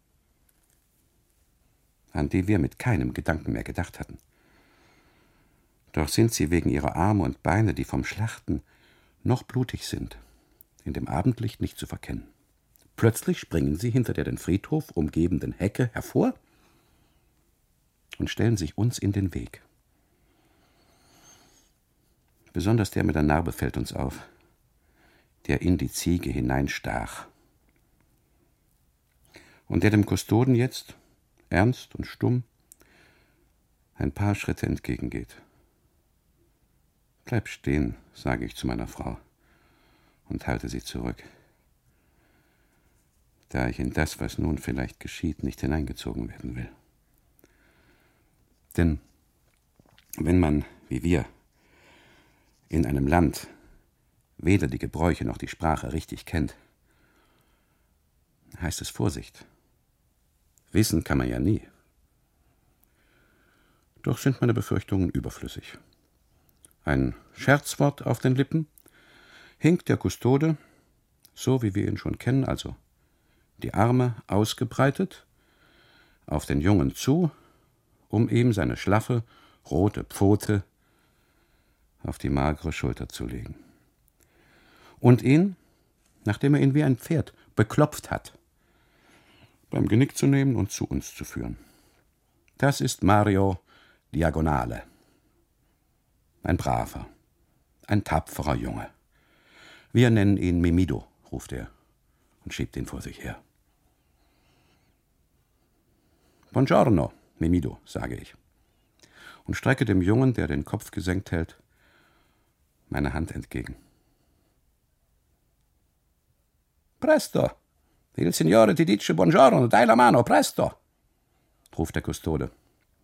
an die wir mit keinem Gedanken mehr gedacht hatten. Doch sind sie wegen ihrer Arme und Beine, die vom Schlachten noch blutig sind, in dem Abendlicht nicht zu verkennen. Plötzlich springen sie hinter der den Friedhof umgebenden Hecke hervor und stellen sich uns in den Weg. Besonders der mit der Narbe fällt uns auf, der in die Ziege hineinstach. Und der dem Kustoden jetzt, ernst und stumm, ein paar Schritte entgegengeht. Bleib stehen, sage ich zu meiner Frau und halte sie zurück, da ich in das, was nun vielleicht geschieht, nicht hineingezogen werden will. Denn wenn man, wie wir, in einem Land weder die Gebräuche noch die Sprache richtig kennt, heißt es Vorsicht. Wissen kann man ja nie. Doch sind meine Befürchtungen überflüssig. Ein Scherzwort auf den Lippen, hinkt der Kustode, so wie wir ihn schon kennen, also die Arme ausgebreitet, auf den Jungen zu, um ihm seine schlaffe, rote Pfote auf die magere Schulter zu legen. Und ihn, nachdem er ihn wie ein Pferd beklopft hat, beim Genick zu nehmen und zu uns zu führen. Das ist Mario Diagonale. Ein braver, ein tapferer Junge. Wir nennen ihn Mimido, ruft er und schiebt ihn vor sich her. Buongiorno, Mimido, sage ich und strecke dem Jungen, der den Kopf gesenkt hält, meine Hand entgegen. Presto, il Signore ti dice buongiorno, dai la mano, presto, ruft der Kustode.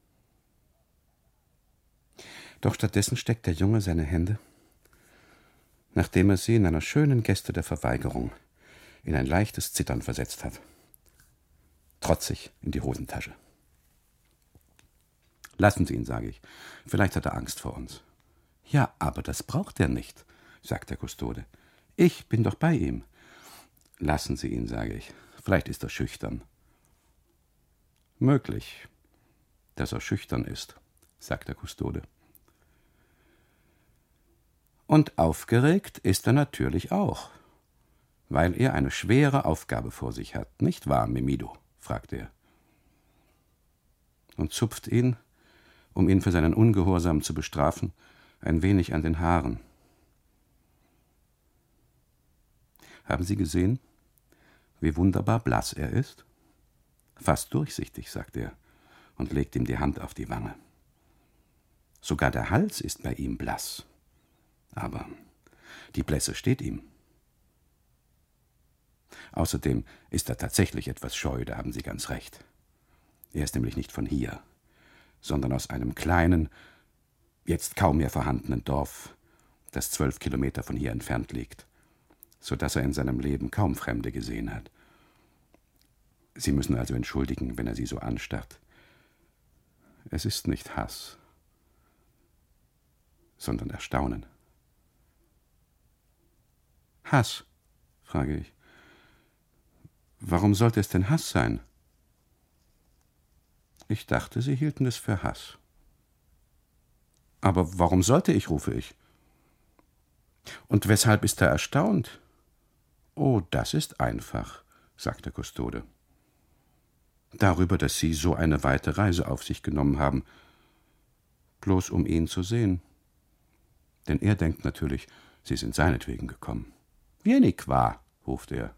Doch stattdessen steckt der Junge seine Hände, nachdem er sie in einer schönen Geste der Verweigerung in ein leichtes Zittern versetzt hat, trotzig in die Hosentasche. Lassen Sie ihn, sage ich. Vielleicht hat er Angst vor uns. Ja, aber das braucht er nicht, sagt der Kustode. Ich bin doch bei ihm. Lassen Sie ihn, sage ich. Vielleicht ist er schüchtern. Möglich, dass er schüchtern ist, sagt der Kustode. Und aufgeregt ist er natürlich auch, weil er eine schwere Aufgabe vor sich hat. Nicht wahr, Mimido? Fragt er. Und zupft ihn, um ihn für seinen Ungehorsam zu bestrafen, ein wenig an den Haaren. Haben Sie gesehen, wie wunderbar blass er ist? Fast durchsichtig, sagt er und legt ihm die Hand auf die Wange. Sogar der Hals ist bei ihm blass. Aber die Blässe steht ihm. Außerdem ist er tatsächlich etwas scheu, da haben Sie ganz recht. Er ist nämlich nicht von hier, sondern aus einem kleinen, jetzt kaum mehr vorhandenen Dorf, das zwölf Kilometer von hier entfernt liegt, so dass er in seinem Leben kaum Fremde gesehen hat. Sie müssen also entschuldigen, wenn er Sie so anstarrt. Es ist nicht Hass, sondern Erstaunen. Hass, frage ich. Warum sollte es denn Hass sein? Ich dachte, Sie hielten es für Hass. »Aber warum sollte ich?« rufe ich. »Und weshalb ist er erstaunt?« »Oh, das ist einfach«, sagt der Kustode. »Darüber, dass Sie so eine weite Reise auf sich genommen haben, bloß um ihn zu sehen. Denn er denkt natürlich, Sie sind seinetwegen gekommen.« »Wenig wahr«, ruft er.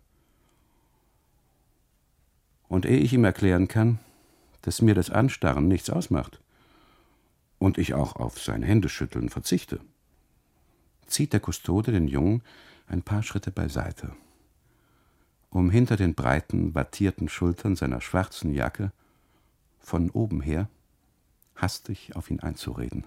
Und ehe ich ihm erklären kann, dass mir das Anstarren nichts ausmacht und ich auch auf sein Händeschütteln verzichte, zieht der Kustode den Jungen ein paar Schritte beiseite, um hinter den breiten, wattierten Schultern seiner schwarzen Jacke von oben her hastig auf ihn einzureden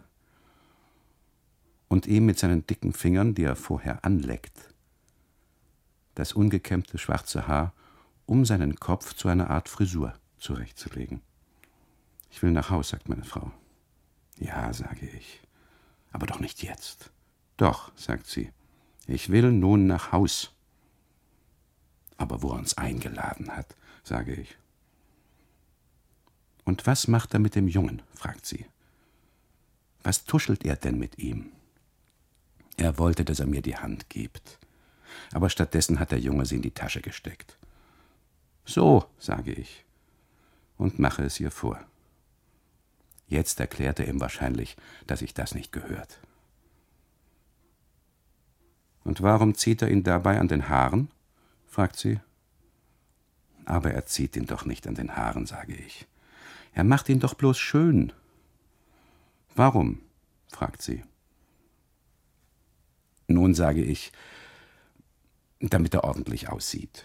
und ihm mit seinen dicken Fingern, die er vorher anleckt, das ungekämmte schwarze Haar um seinen Kopf zu einer Art Frisur zurechtzulegen. »Ich will nach Haus«, sagt meine Frau. »Ja«, sage ich, »aber doch nicht jetzt.« »Doch«, sagt sie, »ich will nun nach Haus.« »Aber wo er uns eingeladen hat«, sage ich. »Und was macht er mit dem Jungen?«, fragt sie. »Was tuschelt er denn mit ihm?« »Er wollte, dass er mir die Hand gibt. Aber stattdessen hat der Junge sie in die Tasche gesteckt.« »So«, sage ich und mache es ihr vor. Jetzt erklärt er ihm wahrscheinlich, dass ich das nicht gehört. »Und warum zieht er ihn dabei an den Haaren?«, fragt sie. »Aber er zieht ihn doch nicht an den Haaren«, sage ich. »Er macht ihn doch bloß schön.« »Warum?«, fragt sie. »Nun«, sage ich, »damit er ordentlich aussieht.«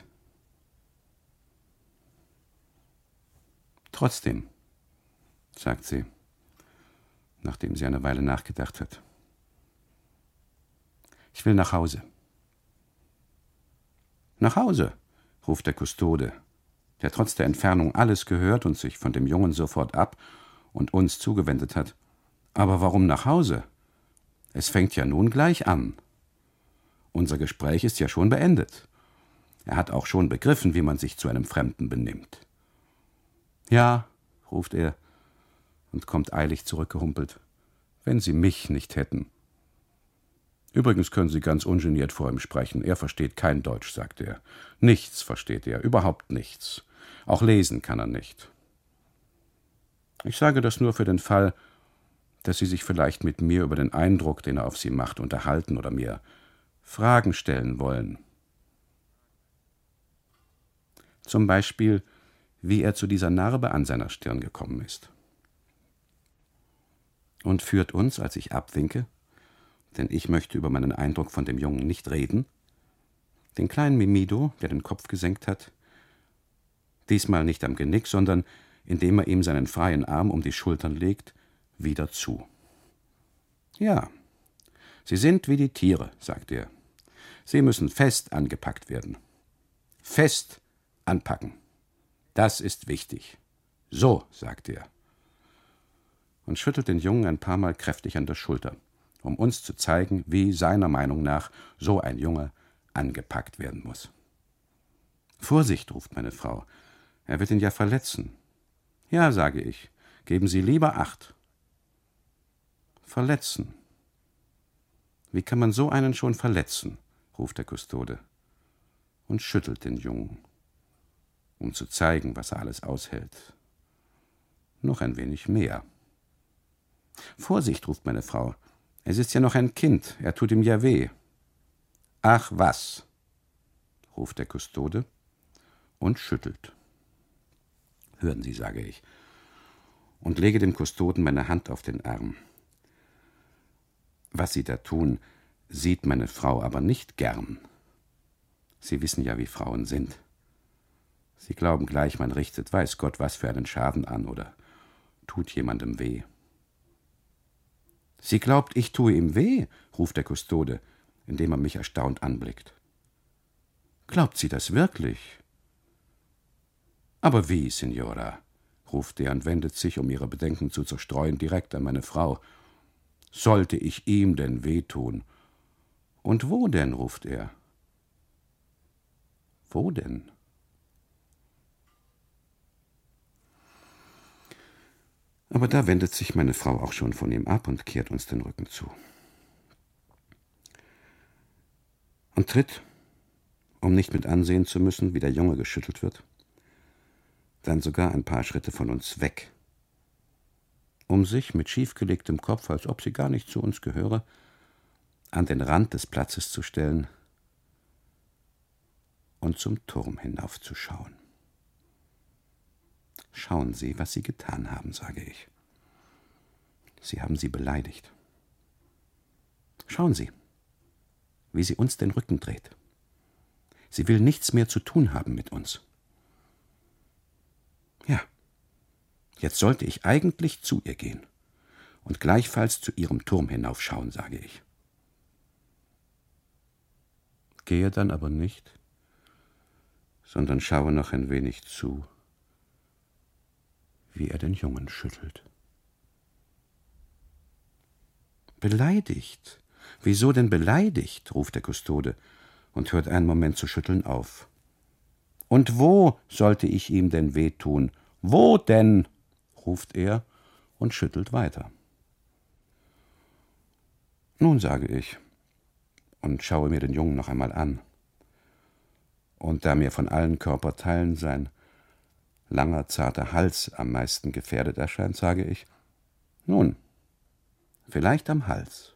»Trotzdem«, sagt sie, nachdem sie eine Weile nachgedacht hat. »Ich will nach Hause.« »Nach Hause«, ruft der Kustode, der trotz der Entfernung alles gehört und sich von dem Jungen sofort ab und uns zugewendet hat. »Aber warum nach Hause? Es fängt ja nun gleich an. Unser Gespräch ist ja schon beendet. Er hat auch schon begriffen, wie man sich zu einem Fremden benimmt.« »Ja«, ruft er und kommt eilig zurückgehumpelt, »wenn Sie mich nicht hätten.« »Übrigens können Sie ganz ungeniert vor ihm sprechen. Er versteht kein Deutsch«, sagt er. »Nichts versteht er, überhaupt nichts. Auch lesen kann er nicht. Ich sage das nur für den Fall, dass Sie sich vielleicht mit mir über den Eindruck, den er auf Sie macht, unterhalten oder mir Fragen stellen wollen. Zum Beispiel, wie er zu dieser Narbe an seiner Stirn gekommen ist.« Und führt uns, als ich abwinke, denn ich möchte über meinen Eindruck von dem Jungen nicht reden, den kleinen Mimido, der den Kopf gesenkt hat, diesmal nicht am Genick, sondern indem er ihm seinen freien Arm um die Schultern legt, wieder zu. »Ja, Sie sind wie die Tiere«, sagt er. »Sie müssen fest angepackt werden. Fest anpacken. Das ist wichtig. So«, sagt er. Und schüttelt den Jungen ein paar Mal kräftig an der Schulter, um uns zu zeigen, wie seiner Meinung nach so ein Junge angepackt werden muss. »Vorsicht«, ruft meine Frau, »er wird ihn ja verletzen.« »Ja«, sage ich, »geben Sie lieber Acht.« »Verletzen? Wie kann man so einen schon verletzen?«, ruft der Kustode und schüttelt den Jungen, um zu zeigen, was er alles aushält. Noch ein wenig mehr. »Vorsicht«, ruft meine Frau, »es ist ja noch ein Kind, er tut ihm ja weh.« »Ach was«, ruft der Kustode und schüttelt. »Hören Sie«, sage ich, und lege dem Kustoden meine Hand auf den Arm. Was Sie da tun, sieht meine Frau aber nicht gern. Sie wissen ja, wie Frauen sind. Sie glauben gleich, man richtet weiß Gott was für einen Schaden an oder tut jemandem weh. »Sie glaubt, ich tue ihm weh«, ruft der Kustode, indem er mich erstaunt anblickt. »Glaubt sie das wirklich?« »Aber wie, Signora?«, ruft er und wendet sich, um ihre Bedenken zu zerstreuen, direkt an meine Frau. »Sollte ich ihm denn wehtun?« »Und wo denn?«, ruft er. »Wo denn?« Aber da wendet sich meine Frau auch schon von ihm ab und kehrt uns den Rücken zu. Und tritt, um nicht mit ansehen zu müssen, wie der Junge geschüttelt wird, dann sogar ein paar Schritte von uns weg, um sich mit schiefgelegtem Kopf, als ob sie gar nicht zu uns gehöre, an den Rand des Platzes zu stellen und zum Turm hinaufzuschauen. Schauen Sie, was Sie getan haben, sage ich. Sie haben sie beleidigt. Schauen Sie, wie sie uns den Rücken dreht. Sie will nichts mehr zu tun haben mit uns. Ja, jetzt sollte ich eigentlich zu ihr gehen und gleichfalls zu ihrem Turm hinaufschauen, sage ich. Gehe dann aber nicht, sondern schaue noch ein wenig zu, wie er den Jungen schüttelt. »Beleidigt? Wieso denn beleidigt?« ruft der Kustode und hört einen Moment zu schütteln auf. »Und wo sollte ich ihm denn wehtun? Wo denn?« ruft er und schüttelt weiter. »Nun«, sage ich und schaue mir den Jungen noch einmal an. Und da mir von allen Körperteilen sein langer, zarter Hals am meisten gefährdet erscheint, sage ich, »Nun, vielleicht am Hals.«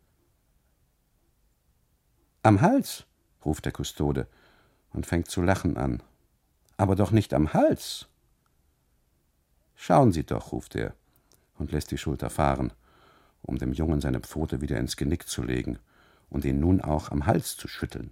»Am Hals?« ruft der Kustode und fängt zu lachen an. »Aber doch nicht am Hals!« »Schauen Sie doch«, ruft er und lässt die Schulter fahren, um dem Jungen seine Pfote wieder ins Genick zu legen und ihn nun auch am Hals zu schütteln.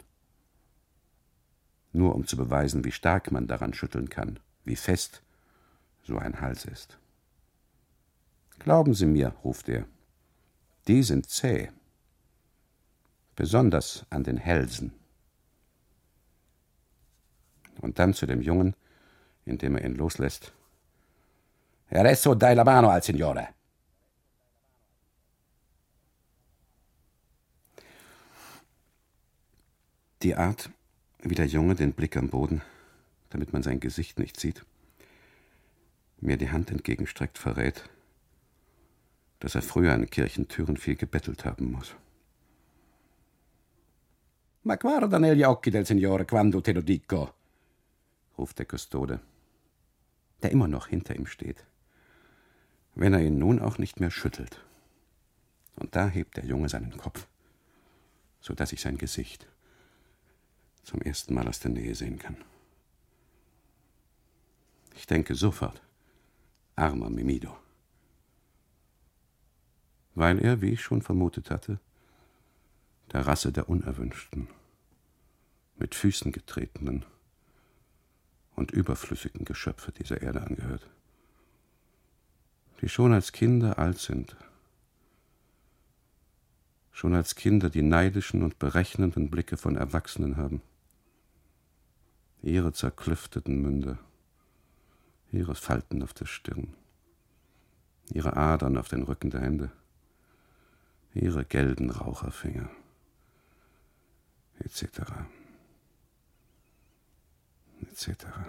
Nur um zu beweisen, wie stark man daran schütteln kann, wie fest so ein Hals ist. »Glauben Sie mir«, ruft er, »die sind zäh, besonders an den Hälsen.« Und dann zu dem Jungen, indem er ihn loslässt, »E adesso dai la mano al Signore!« Die Art, wie der Junge den Blick am Boden, damit man sein Gesicht nicht sieht, mir die Hand entgegenstreckt, verrät, dass er früher an Kirchentüren viel gebettelt haben muss. »Ma guarda negli occhi del Signore quando te lo dico«, ruft der Kustode, der immer noch hinter ihm steht, wenn er ihn nun auch nicht mehr schüttelt. Und da hebt der Junge seinen Kopf, so dass ich sein Gesicht zum ersten Mal aus der Nähe sehen kann. Ich denke sofort, armer Mimido. Weil er, wie ich schon vermutet hatte, der Rasse der Unerwünschten, mit Füßen getretenen und überflüssigen Geschöpfe dieser Erde angehört, die schon als Kinder alt sind, schon als Kinder die neidischen und berechnenden Blicke von Erwachsenen haben, ihre zerklüfteten Münder, ihre Falten auf der Stirn, ihre Adern auf den Rücken der Hände, ihre gelben Raucherfinger, et cetera, et cetera.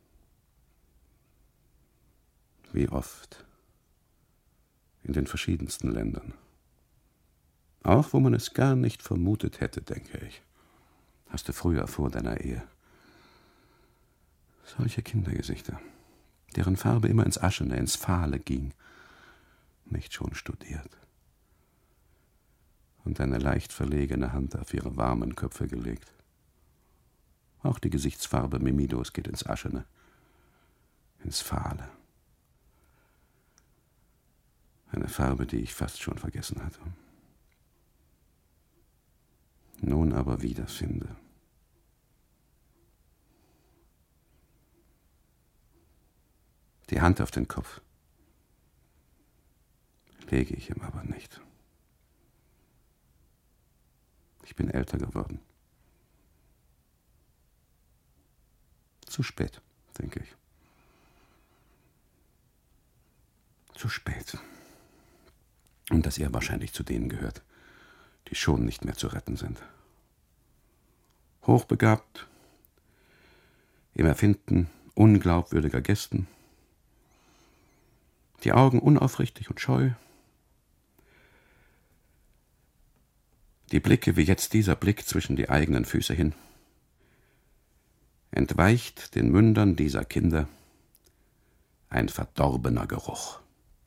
Wie oft in den verschiedensten Ländern. Auch wo man es gar nicht vermutet hätte, denke ich, hast du früher vor deiner Ehe solche Kindergesichter, deren Farbe immer ins Aschene, ins Fahle ging, nicht schon studiert und eine leicht verlegene Hand auf ihre warmen Köpfe gelegt. Auch die Gesichtsfarbe Mimidos geht ins Aschene, ins Fahle. Eine Farbe, die ich fast schon vergessen hatte. Nun aber wiederfinde. Die Hand auf den Kopf lege ich ihm aber nicht. Ich bin älter geworden. Zu spät, denke ich. Zu spät. Und dass er wahrscheinlich zu denen gehört, die schon nicht mehr zu retten sind. Hochbegabt, im Erfinden unglaubwürdiger Gesten, Die Augen unaufrichtig und scheu. Die Blicke wie jetzt dieser Blick zwischen die eigenen Füße hin. Entweicht den Mündern dieser Kinder ein verdorbener Geruch.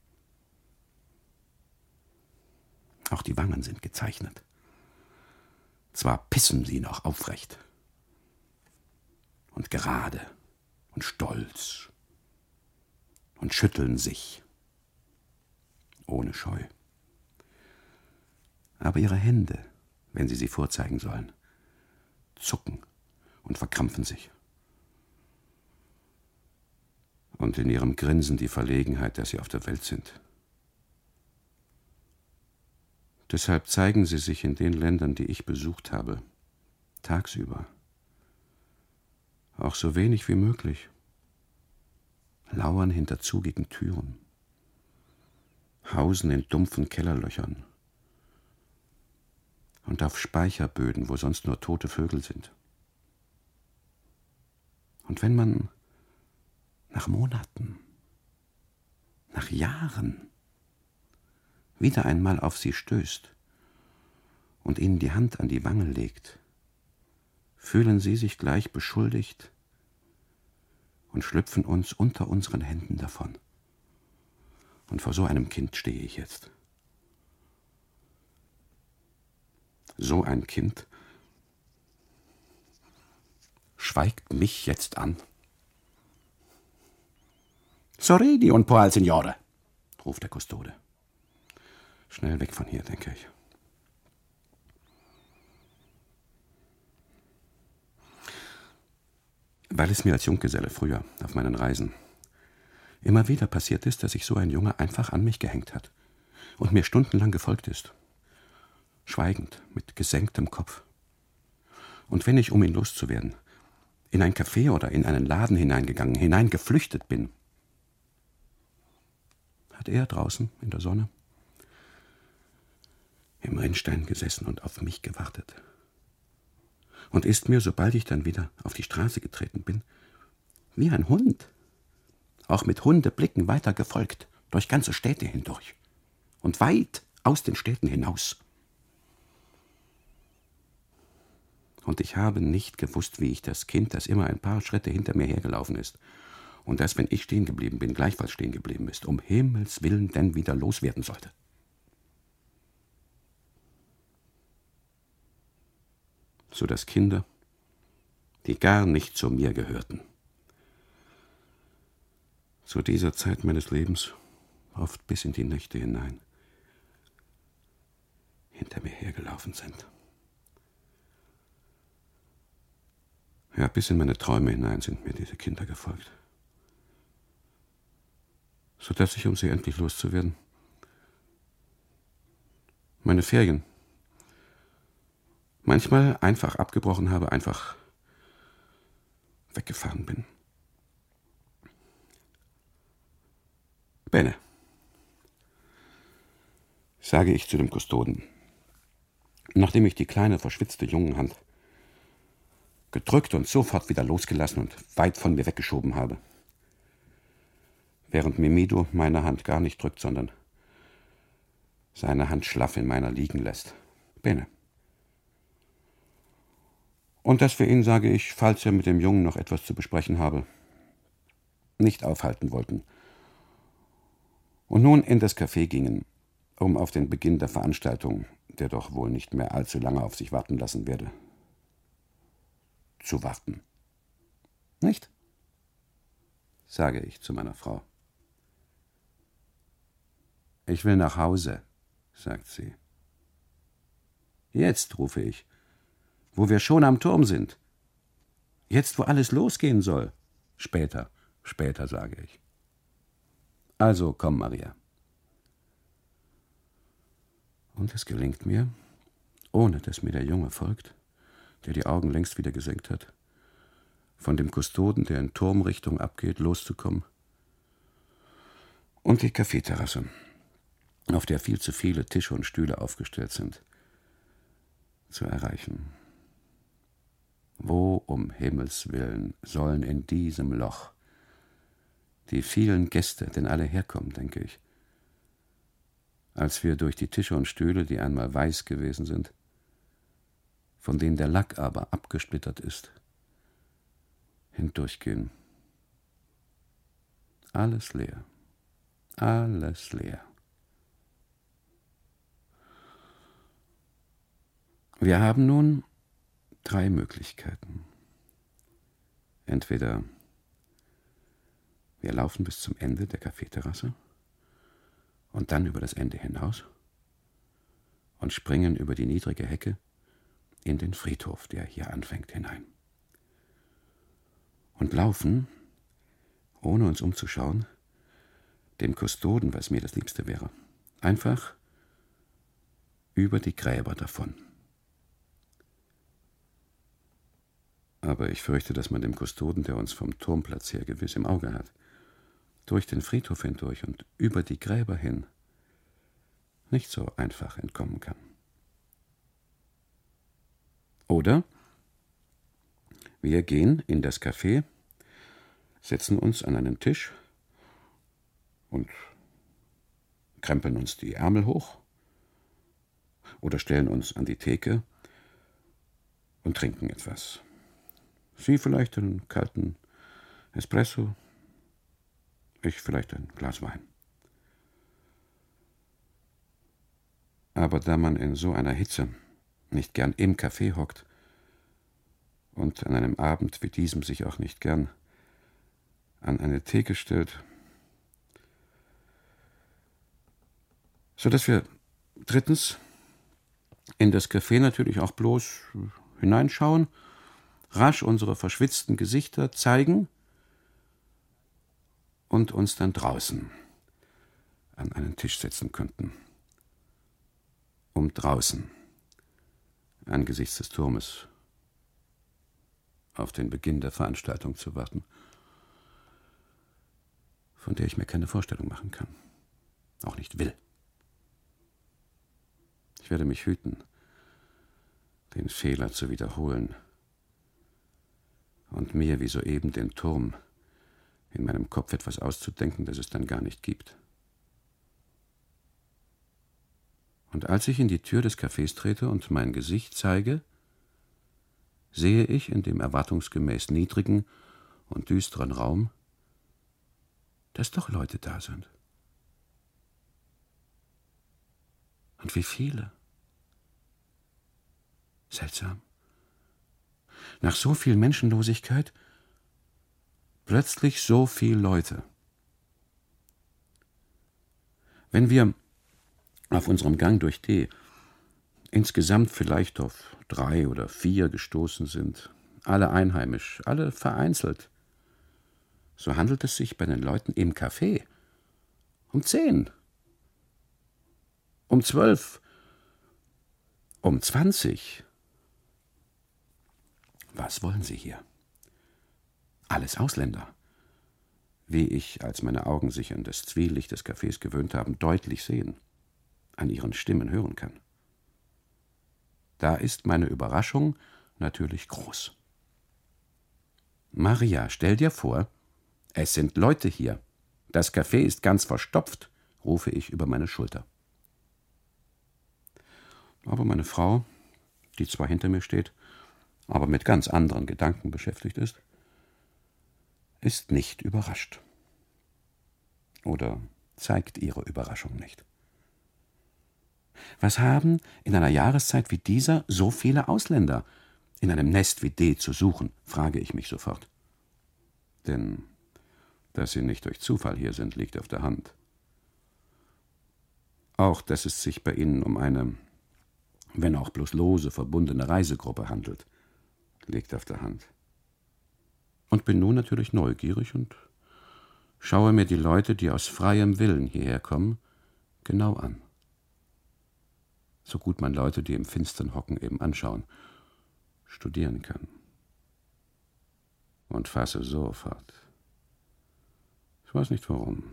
Auch die Wangen sind gezeichnet. Zwar pissen sie noch aufrecht und gerade und stolz und schütteln sich ohne Scheu. Aber ihre Hände, wenn sie sie vorzeigen sollen, zucken und verkrampfen sich. Und in ihrem Grinsen die Verlegenheit, dass sie auf der Welt sind. Deshalb zeigen sie sich in den Ländern, die ich besucht habe, tagsüber. Auch so wenig wie möglich. Lauern hinter zugigen Türen. Hausen in dumpfen Kellerlöchern. Und auf Speicherböden, wo sonst nur tote Vögel sind. Und wenn man nach Monaten, nach Jahren wieder einmal auf sie stößt und ihnen die Hand an die Wange legt, fühlen sie sich gleich beschuldigt und schlüpfen uns unter unseren Händen davon. Und vor so einem Kind stehe ich jetzt. So ein Kind schweigt mich jetzt an. »Sorridi un po' al Signore«, ruft der Kustode. Schnell weg von hier, denke ich. Weil es mir als Junggeselle früher auf meinen Reisen immer wieder passiert ist, dass sich so ein Junge einfach an mich gehängt hat und mir stundenlang gefolgt ist. Schweigend, mit gesenktem Kopf. Und wenn ich, um ihn loszuwerden, in ein Café oder in einen Laden hineingegangen, hineingeflüchtet bin, hat er draußen in der Sonne im Rinnstein gesessen und auf mich gewartet. Und ist mir, sobald ich dann wieder auf die Straße getreten bin, wie ein Hund, auch mit Hundeblicken weiter gefolgt, durch ganze Städte hindurch und weit aus den Städten hinaus. Und ich habe nicht gewusst, wie ich das Kind, das immer ein paar Schritte hinter mir hergelaufen ist und das, wenn ich stehen geblieben bin, gleichfalls stehen geblieben ist, um Himmels Willen denn wieder loswerden sollte. So dass Kinder, die gar nicht zu mir gehörten, zu dieser Zeit meines Lebens, oft bis in die Nächte hinein, hinter mir hergelaufen sind. Ja, bis in meine Träume hinein sind mir diese Kinder gefolgt. So dass ich, um sie endlich loszuwerden, meine Ferien manchmal einfach abgebrochen habe, einfach weggefahren bin. Bene, sage ich zu dem Kustoden, nachdem ich die kleine, verschwitzte Jungenhand gedrückt und sofort wieder losgelassen und weit von mir weggeschoben habe, während Mimido meine Hand gar nicht drückt, sondern seine Hand schlaff in meiner liegen lässt. Bene. Und dass wir ihn, sage ich, falls er mit dem Jungen noch etwas zu besprechen habe, nicht aufhalten wollten. Und nun in das Café gingen, um auf den Beginn der Veranstaltung, der doch wohl nicht mehr allzu lange auf sich warten lassen werde, zu warten. Nicht? Sage ich zu meiner Frau. Ich will nach Hause, sagt sie. Jetzt, rufe ich, wo wir schon am Turm sind. Jetzt, wo alles losgehen soll. Später, später, sage ich. Also, komm, Maria. Und es gelingt mir, ohne dass mir der Junge folgt, der die Augen längst wieder gesenkt hat, von dem Kustoden, der in Turmrichtung abgeht, loszukommen und die Kaffeeterrasse, auf der viel zu viele Tische und Stühle aufgestellt sind, zu erreichen. Wo um Himmels Willen sollen in diesem Loch Die vielen Gäste, denn alle herkommen, denke ich. Als wir durch die Tische und Stühle, die einmal weiß gewesen sind, von denen der Lack aber abgesplittert ist, hindurchgehen. Alles leer. Alles leer. Wir haben nun drei Möglichkeiten. Entweder wir laufen bis zum Ende der Kaffeeterrasse und dann über das Ende hinaus und springen über die niedrige Hecke in den Friedhof, der hier anfängt, hinein. Und laufen, ohne uns umzuschauen, dem Kustoden, was mir das Liebste wäre, einfach über die Gräber davon. Aber ich fürchte, dass man dem Kustoden, der uns vom Turmplatz her gewiss im Auge hat, durch den Friedhof hindurch und über die Gräber hin nicht so einfach entkommen kann. Oder wir gehen in das Café, setzen uns an einen Tisch und krempeln uns die Ärmel hoch oder stellen uns an die Theke und trinken etwas. Sie vielleicht einen kalten Espresso, ich vielleicht ein Glas Wein. Aber da man in so einer Hitze nicht gern im Café hockt und an einem Abend wie diesem sich auch nicht gern an eine Theke stellt, so dass wir drittens in das Café natürlich auch bloß hineinschauen, rasch unsere verschwitzten Gesichter zeigen und uns dann draußen an einen Tisch setzen könnten, um draußen angesichts des Turmes auf den Beginn der Veranstaltung zu warten, von der ich mir keine Vorstellung machen kann, auch nicht will. Ich werde mich hüten, den Fehler zu wiederholen und mir wie soeben den Turm in meinem Kopf etwas auszudenken, das es dann gar nicht gibt. Und als ich in die Tür des Cafés trete und mein Gesicht zeige, sehe ich in dem erwartungsgemäß niedrigen und düsteren Raum, dass doch Leute da sind. Und wie viele. Seltsam. Nach so viel Menschenlosigkeit plötzlich so viel Leute. Wenn wir auf unserem Gang durch D insgesamt vielleicht auf drei oder vier gestoßen sind, alle einheimisch, alle vereinzelt, so handelt es sich bei den Leuten im Café um zehn, um zwölf, um zwanzig. Was wollen Sie hier? Alles Ausländer, wie ich, als meine Augen sich an das Zwielicht des Cafés gewöhnt haben, deutlich sehen, an ihren Stimmen hören kann. Da ist meine Überraschung natürlich groß. Maria, stell dir vor, es sind Leute hier. Das Café ist ganz verstopft, rufe ich über meine Schulter. Aber meine Frau, die zwar hinter mir steht, aber mit ganz anderen Gedanken beschäftigt ist, ist nicht überrascht. Oder zeigt ihre Überraschung nicht. Was haben in einer Jahreszeit wie dieser so viele Ausländer in einem Nest wie D zu suchen, frage ich mich sofort. Denn dass sie nicht durch Zufall hier sind, liegt auf der Hand. Auch, dass es sich bei ihnen um eine, wenn auch bloß lose verbundene Reisegruppe handelt, liegt auf der Hand. Und bin nun natürlich neugierig und schaue mir die Leute, die aus freiem Willen hierher kommen, genau an. So gut man Leute, die im Finstern hocken, eben anschauen, studieren kann. Und fasse sofort, ich weiß nicht warum,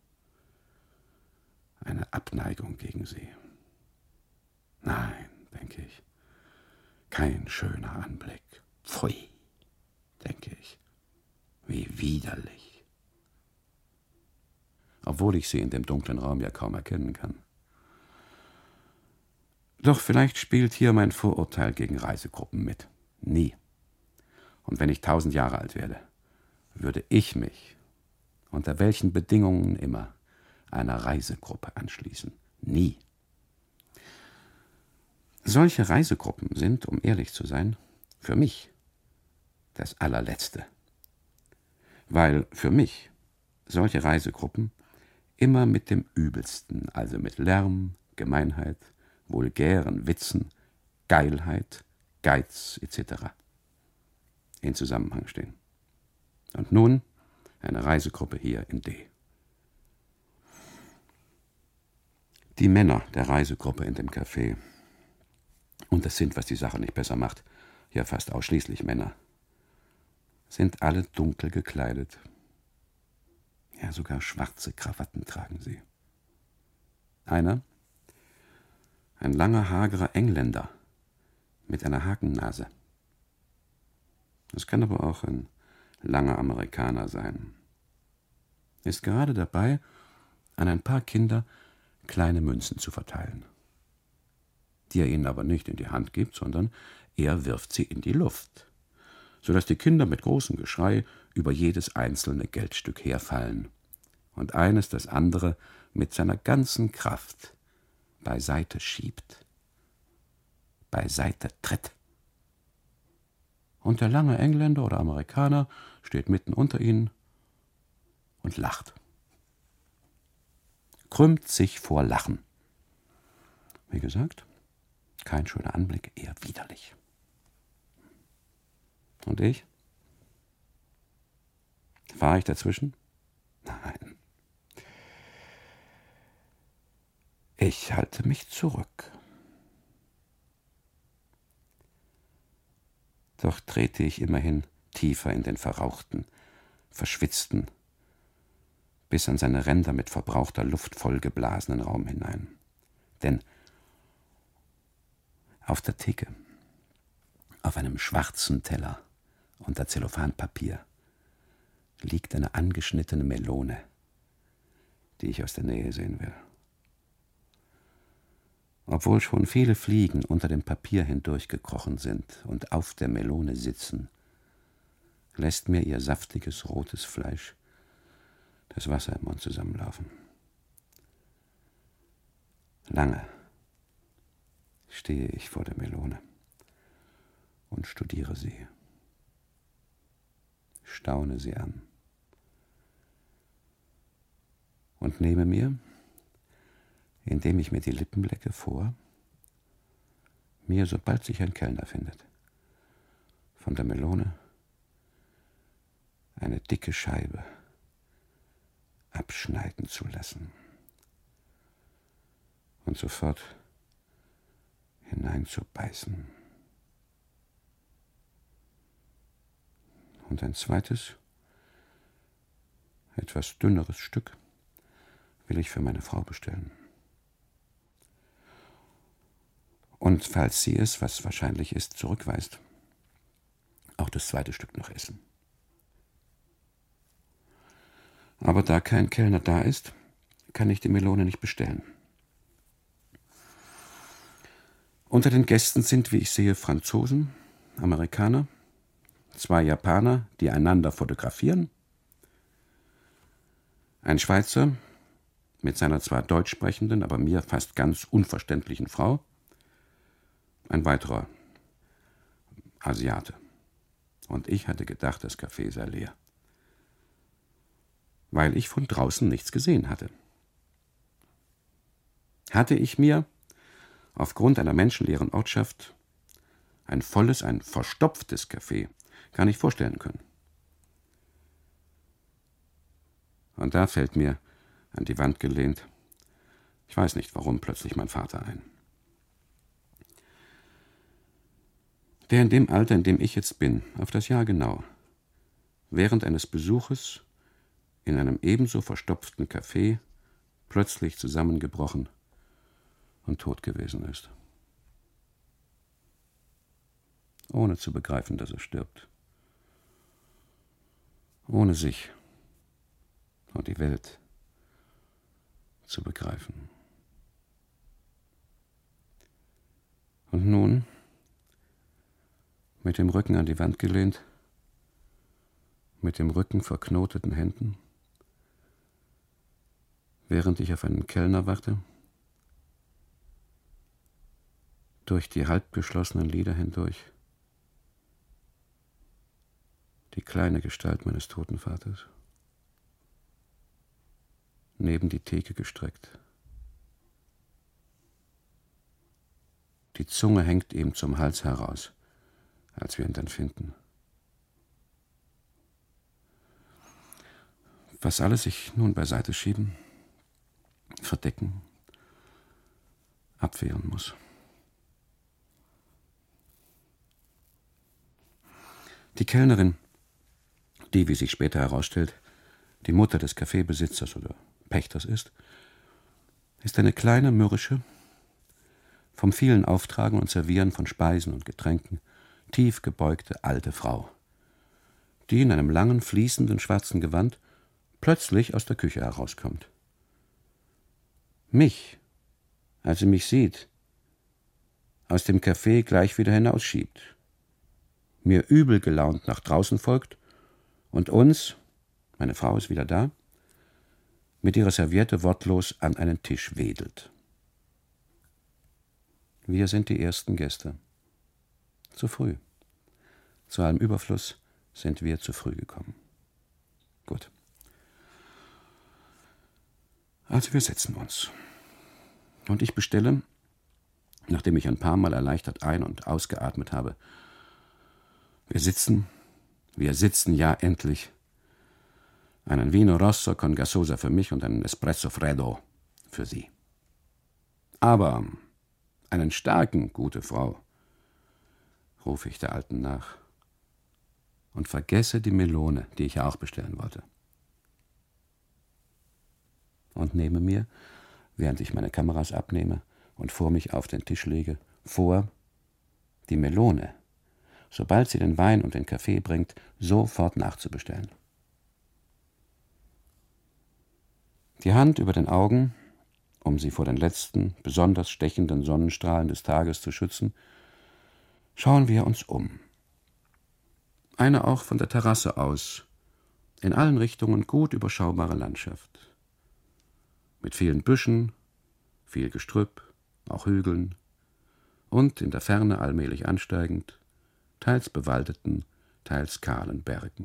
eine Abneigung gegen sie. Nein, denke ich, kein schöner Anblick. Pfui, denke ich, wie widerlich. obwohl ich sie in dem dunklen Raum ja kaum erkennen kann. Doch vielleicht spielt hier mein Vorurteil gegen Reisegruppen mit. Nie. Und wenn ich tausend Jahre alt werde, würde ich mich, unter welchen Bedingungen immer, einer Reisegruppe anschließen. Nie. Solche Reisegruppen sind, um ehrlich zu sein, für mich das allerletzte. Weil für mich solche Reisegruppen immer mit dem Übelsten, also mit Lärm, Gemeinheit, vulgären Witzen, Geilheit, Geiz et cetera in Zusammenhang stehen. Und nun eine Reisegruppe hier in D. Die Männer der Reisegruppe in dem Café, und das sind, was die Sache nicht besser macht, ja fast ausschließlich Männer, sind alle dunkel gekleidet. Ja, sogar schwarze Krawatten tragen sie. Einer, ein langer, hagerer Engländer mit einer Hakennase. Es kann aber auch ein langer Amerikaner sein. Ist gerade dabei, an ein paar Kinder kleine Münzen zu verteilen, die er ihnen aber nicht in die Hand gibt, sondern er wirft sie in die Luft, sodass die Kinder mit großem Geschrei über jedes einzelne Geldstück herfallen und eines das andere mit seiner ganzen Kraft beiseite schiebt, beiseite tritt. Und der lange Engländer oder Amerikaner steht mitten unter ihnen und lacht. Krümmt sich vor Lachen. Wie gesagt, kein schöner Anblick, eher widerlich. Und ich? War ich dazwischen? Nein. Ich halte mich zurück. Doch trete ich immerhin tiefer in den verrauchten, verschwitzten, bis an seine Ränder mit verbrauchter Luft vollgeblasenen Raum hinein. Denn auf der Theke, auf einem schwarzen Teller unter Zellophanpapier, liegt eine angeschnittene Melone, die ich aus der Nähe sehen will. Obwohl schon viele Fliegen unter dem Papier hindurchgekrochen sind und auf der Melone sitzen, lässt mir ihr saftiges, rotes Fleisch das Wasser im Mund zusammenlaufen. Lange stehe ich vor der Melone und studiere sie, staune sie an und nehme mir, indem ich mir die Lippen lecke, vor, mir, sobald sich ein Kellner findet, von der Melone eine dicke Scheibe abschneiden zu lassen und sofort hineinzubeißen. Und ein zweites, etwas dünneres Stück will ich für meine Frau bestellen. Und falls sie es, was wahrscheinlich ist, zurückweist, auch das zweite Stück noch essen. Aber da kein Kellner da ist, kann ich die Melone nicht bestellen. Unter den Gästen sind, wie ich sehe, Franzosen, Amerikaner, zwei Japaner, die einander fotografieren, ein Schweizer mit seiner zwar deutsch sprechenden, aber mir fast ganz unverständlichen Frau, ein weiterer Asiate. Und ich hatte gedacht, das Café sei leer, weil ich von draußen nichts gesehen hatte. Hatte ich mir aufgrund einer menschenleeren Ortschaft ein volles, ein verstopftes Café gar nicht vorstellen können. Und da fällt mir, an die Wand gelehnt, ich weiß nicht warum, plötzlich mein Vater ein. Der in dem Alter, in dem ich jetzt bin, auf das Jahr genau, während eines Besuches in einem ebenso verstopften Café plötzlich zusammengebrochen und tot gewesen ist. Ohne zu begreifen, dass er stirbt. Ohne sich und die Welt zu begreifen. Und nun, mit dem Rücken an die Wand gelehnt, mit dem Rücken vor knoteten Händen, während ich auf einen Kellner warte, durch die halbgeschlossenen Lider hindurch, die kleine Gestalt meines toten Vaters, neben die Theke gestreckt. Die Zunge hängt ihm zum Hals heraus, als wir ihn dann finden. Was alles ich nun beiseite schieben, verdecken, abwehren muss. Die Kellnerin, die, wie sich später herausstellt, die Mutter des Kaffeebesitzers oder Pächters ist, ist eine kleine, mürrische, vom vielen Auftragen und Servieren von Speisen und Getränken tief gebeugte alte Frau, die in einem langen, fließenden schwarzen Gewand plötzlich aus der Küche herauskommt. Mich, als sie mich sieht, aus dem Café gleich wieder hinausschiebt, mir übel gelaunt nach draußen folgt und uns, meine Frau ist wieder da, mit ihrer Serviette wortlos an einen Tisch wedelt. Wir sind die ersten Gäste. Zu früh. Zu allem Überfluss sind wir zu früh gekommen. Gut. Also wir setzen uns. Und ich bestelle, nachdem ich ein paar Mal erleichtert ein- und ausgeatmet habe, wir sitzen, wir sitzen ja endlich, einen Vino Rosso con Gasosa für mich und einen Espresso Freddo für Sie. Aber einen starken, gute Frau, rufe ich der Alten nach und vergesse die Melone, die ich ja auch bestellen wollte. Und nehme mir, während ich meine Kameras abnehme und vor mich auf den Tisch lege, vor, die Melone, sobald sie den Wein und den Kaffee bringt, sofort nachzubestellen. Die Hand über den Augen, um sie vor den letzten, besonders stechenden Sonnenstrahlen des Tages zu schützen, schauen wir uns um. Eine auch von der Terrasse aus, in allen Richtungen gut überschaubare Landschaft. Mit vielen Büschen, viel Gestrüpp, auch Hügeln und in der Ferne allmählich ansteigend, teils bewaldeten, teils kahlen Bergen.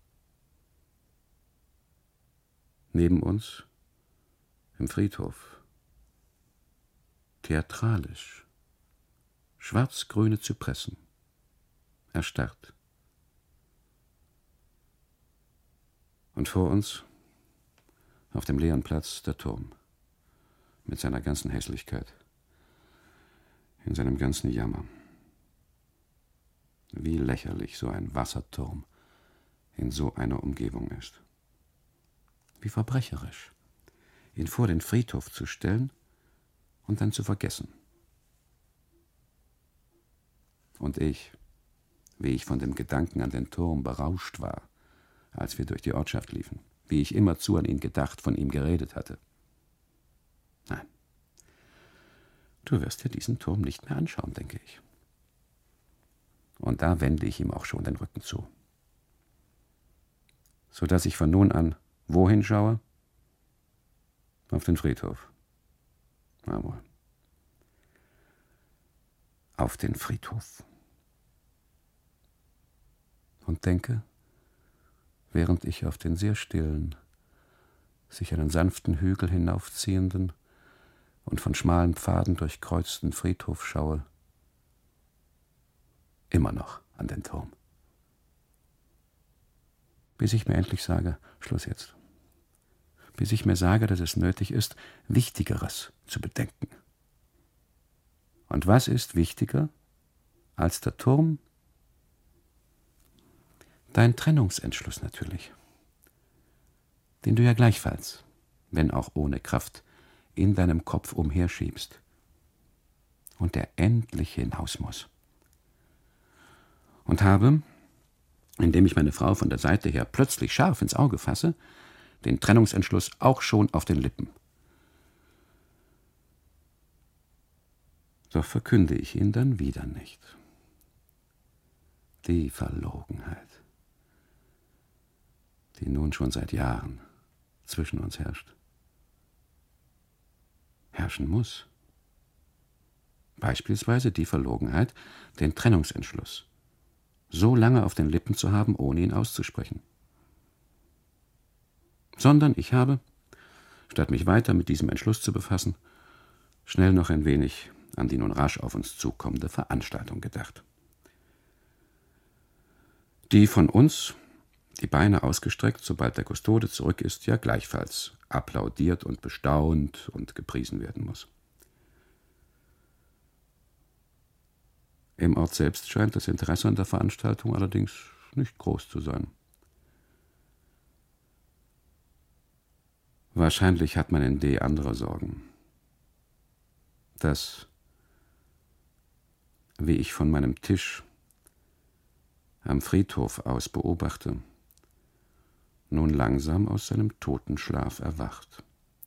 Neben uns, im Friedhof, theatralisch, schwarz-grüne Zypressen, erstarrt. Und vor uns, auf dem leeren Platz, der Turm, mit seiner ganzen Hässlichkeit, in seinem ganzen Jammer. Wie lächerlich so ein Wasserturm in so einer Umgebung ist. Wie verbrecherisch, ihn vor den Friedhof zu stellen und dann zu vergessen. Und ich, wie ich von dem Gedanken an den Turm berauscht war, als wir durch die Ortschaft liefen, wie ich immerzu an ihn gedacht, von ihm geredet hatte. Nein, du wirst dir diesen Turm nicht mehr anschauen, denke ich. Und da wende ich ihm auch schon den Rücken zu. So dass ich von nun an wohin schaue? Auf den Friedhof. Na wohl. Auf den Friedhof. Und denke, während ich auf den sehr stillen, sich einen sanften Hügel hinaufziehenden und von schmalen Pfaden durchkreuzten Friedhof schaue, immer noch an den Turm. Bis ich mir endlich sage, Schluss jetzt. Bis ich mir sage, dass es nötig ist, Wichtigeres zu bedenken. Und was ist wichtiger als der Turm? Dein Trennungsentschluss natürlich, den du ja gleichfalls, wenn auch ohne Kraft, in deinem Kopf umherschiebst und der endlich hinaus muss. Und habe, indem ich meine Frau von der Seite her plötzlich scharf ins Auge fasse, den Trennungsentschluss auch schon auf den Lippen. Doch verkünde ich ihn dann wieder nicht. Die Verlogenheit, die nun schon seit Jahren zwischen uns herrscht, herrschen muss. Beispielsweise die Verlogenheit, den Trennungsentschluss so lange auf den Lippen zu haben, ohne ihn auszusprechen. Sondern ich habe, statt mich weiter mit diesem Entschluss zu befassen, schnell noch ein wenig an die nun rasch auf uns zukommende Veranstaltung gedacht. Die von uns, die Beine ausgestreckt, sobald der Kustode zurück ist, ja gleichfalls applaudiert und bestaunt und gepriesen werden muss. Im Ort selbst scheint das Interesse an der Veranstaltung allerdings nicht groß zu sein. Wahrscheinlich hat man in D andere Sorgen. Das, wie ich von meinem Tisch am Friedhof aus beobachte, nun langsam aus seinem Totenschlaf erwacht.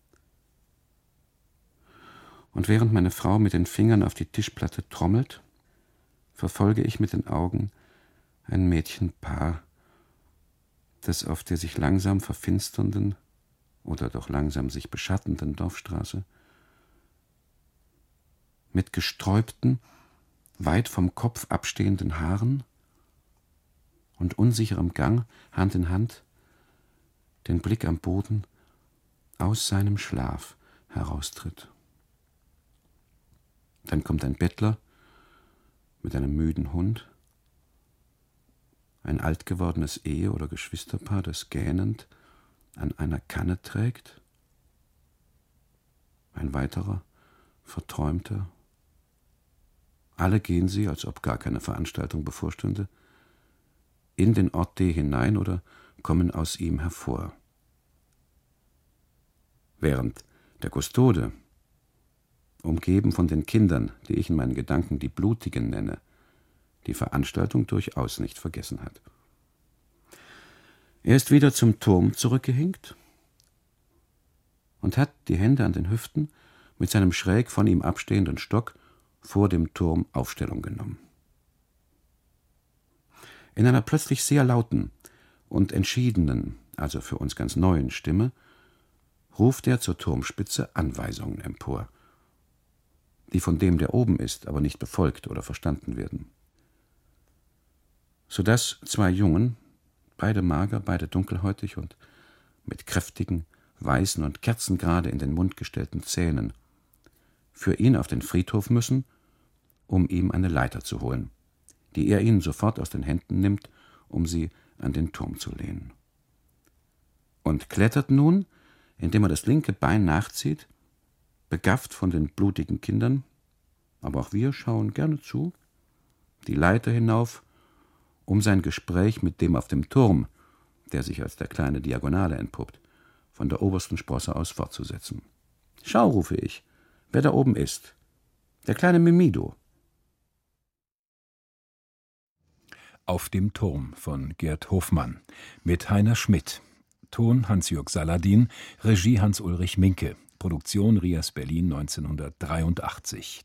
Und während meine Frau mit den Fingern auf die Tischplatte trommelt, verfolge ich mit den Augen ein Mädchenpaar, das auf der sich langsam verfinsternden oder doch langsam sich beschattenden Dorfstraße mit gesträubten, weit vom Kopf abstehenden Haaren und unsicherem Gang, Hand in Hand, den Blick am Boden aus seinem Schlaf heraustritt. Dann kommt ein Bettler mit einem müden Hund, ein alt gewordenes Ehe- oder Geschwisterpaar, das gähnend an einer Kanne trägt, ein weiterer, verträumter. Alle gehen sie, als ob gar keine Veranstaltung bevorstünde, in den Ort D hinein oder kommen aus ihm hervor. Während der Kustode, umgeben von den Kindern, die ich in meinen Gedanken die Blutigen nenne, die Veranstaltung durchaus nicht vergessen hat. Er ist wieder zum Turm zurückgehinkt und hat die Hände an den Hüften mit seinem schräg von ihm abstehenden Stock vor dem Turm Aufstellung genommen. In einer plötzlich sehr lauten und entschiedenen, also für uns ganz neuen Stimme, ruft er zur Turmspitze Anweisungen empor, die von dem, der oben ist, aber nicht befolgt oder verstanden werden. Sodass zwei Jungen, beide mager, beide dunkelhäutig und mit kräftigen, weißen und kerzengerade in den Mund gestellten Zähnen, für ihn auf den Friedhof müssen, um ihm eine Leiter zu holen, die er ihnen sofort aus den Händen nimmt, um sie an den Turm zu lehnen. Und klettert nun, indem er das linke Bein nachzieht, begafft von den blutigen Kindern, aber auch wir schauen gerne zu, die Leiter hinauf, um sein Gespräch mit dem auf dem Turm, der sich als der kleine Diagonale entpuppt, von der obersten Sprosse aus fortzusetzen. »Schau«, rufe ich, »wer da oben ist. Der kleine Mimido.« Auf dem Turm von Gerd Hofmann mit Heiner Schmidt. Ton Hans-Jürg Saladin, Regie Hans-Ulrich Minke, Produktion Rias Berlin neunzehnhundertdreiundachtzig.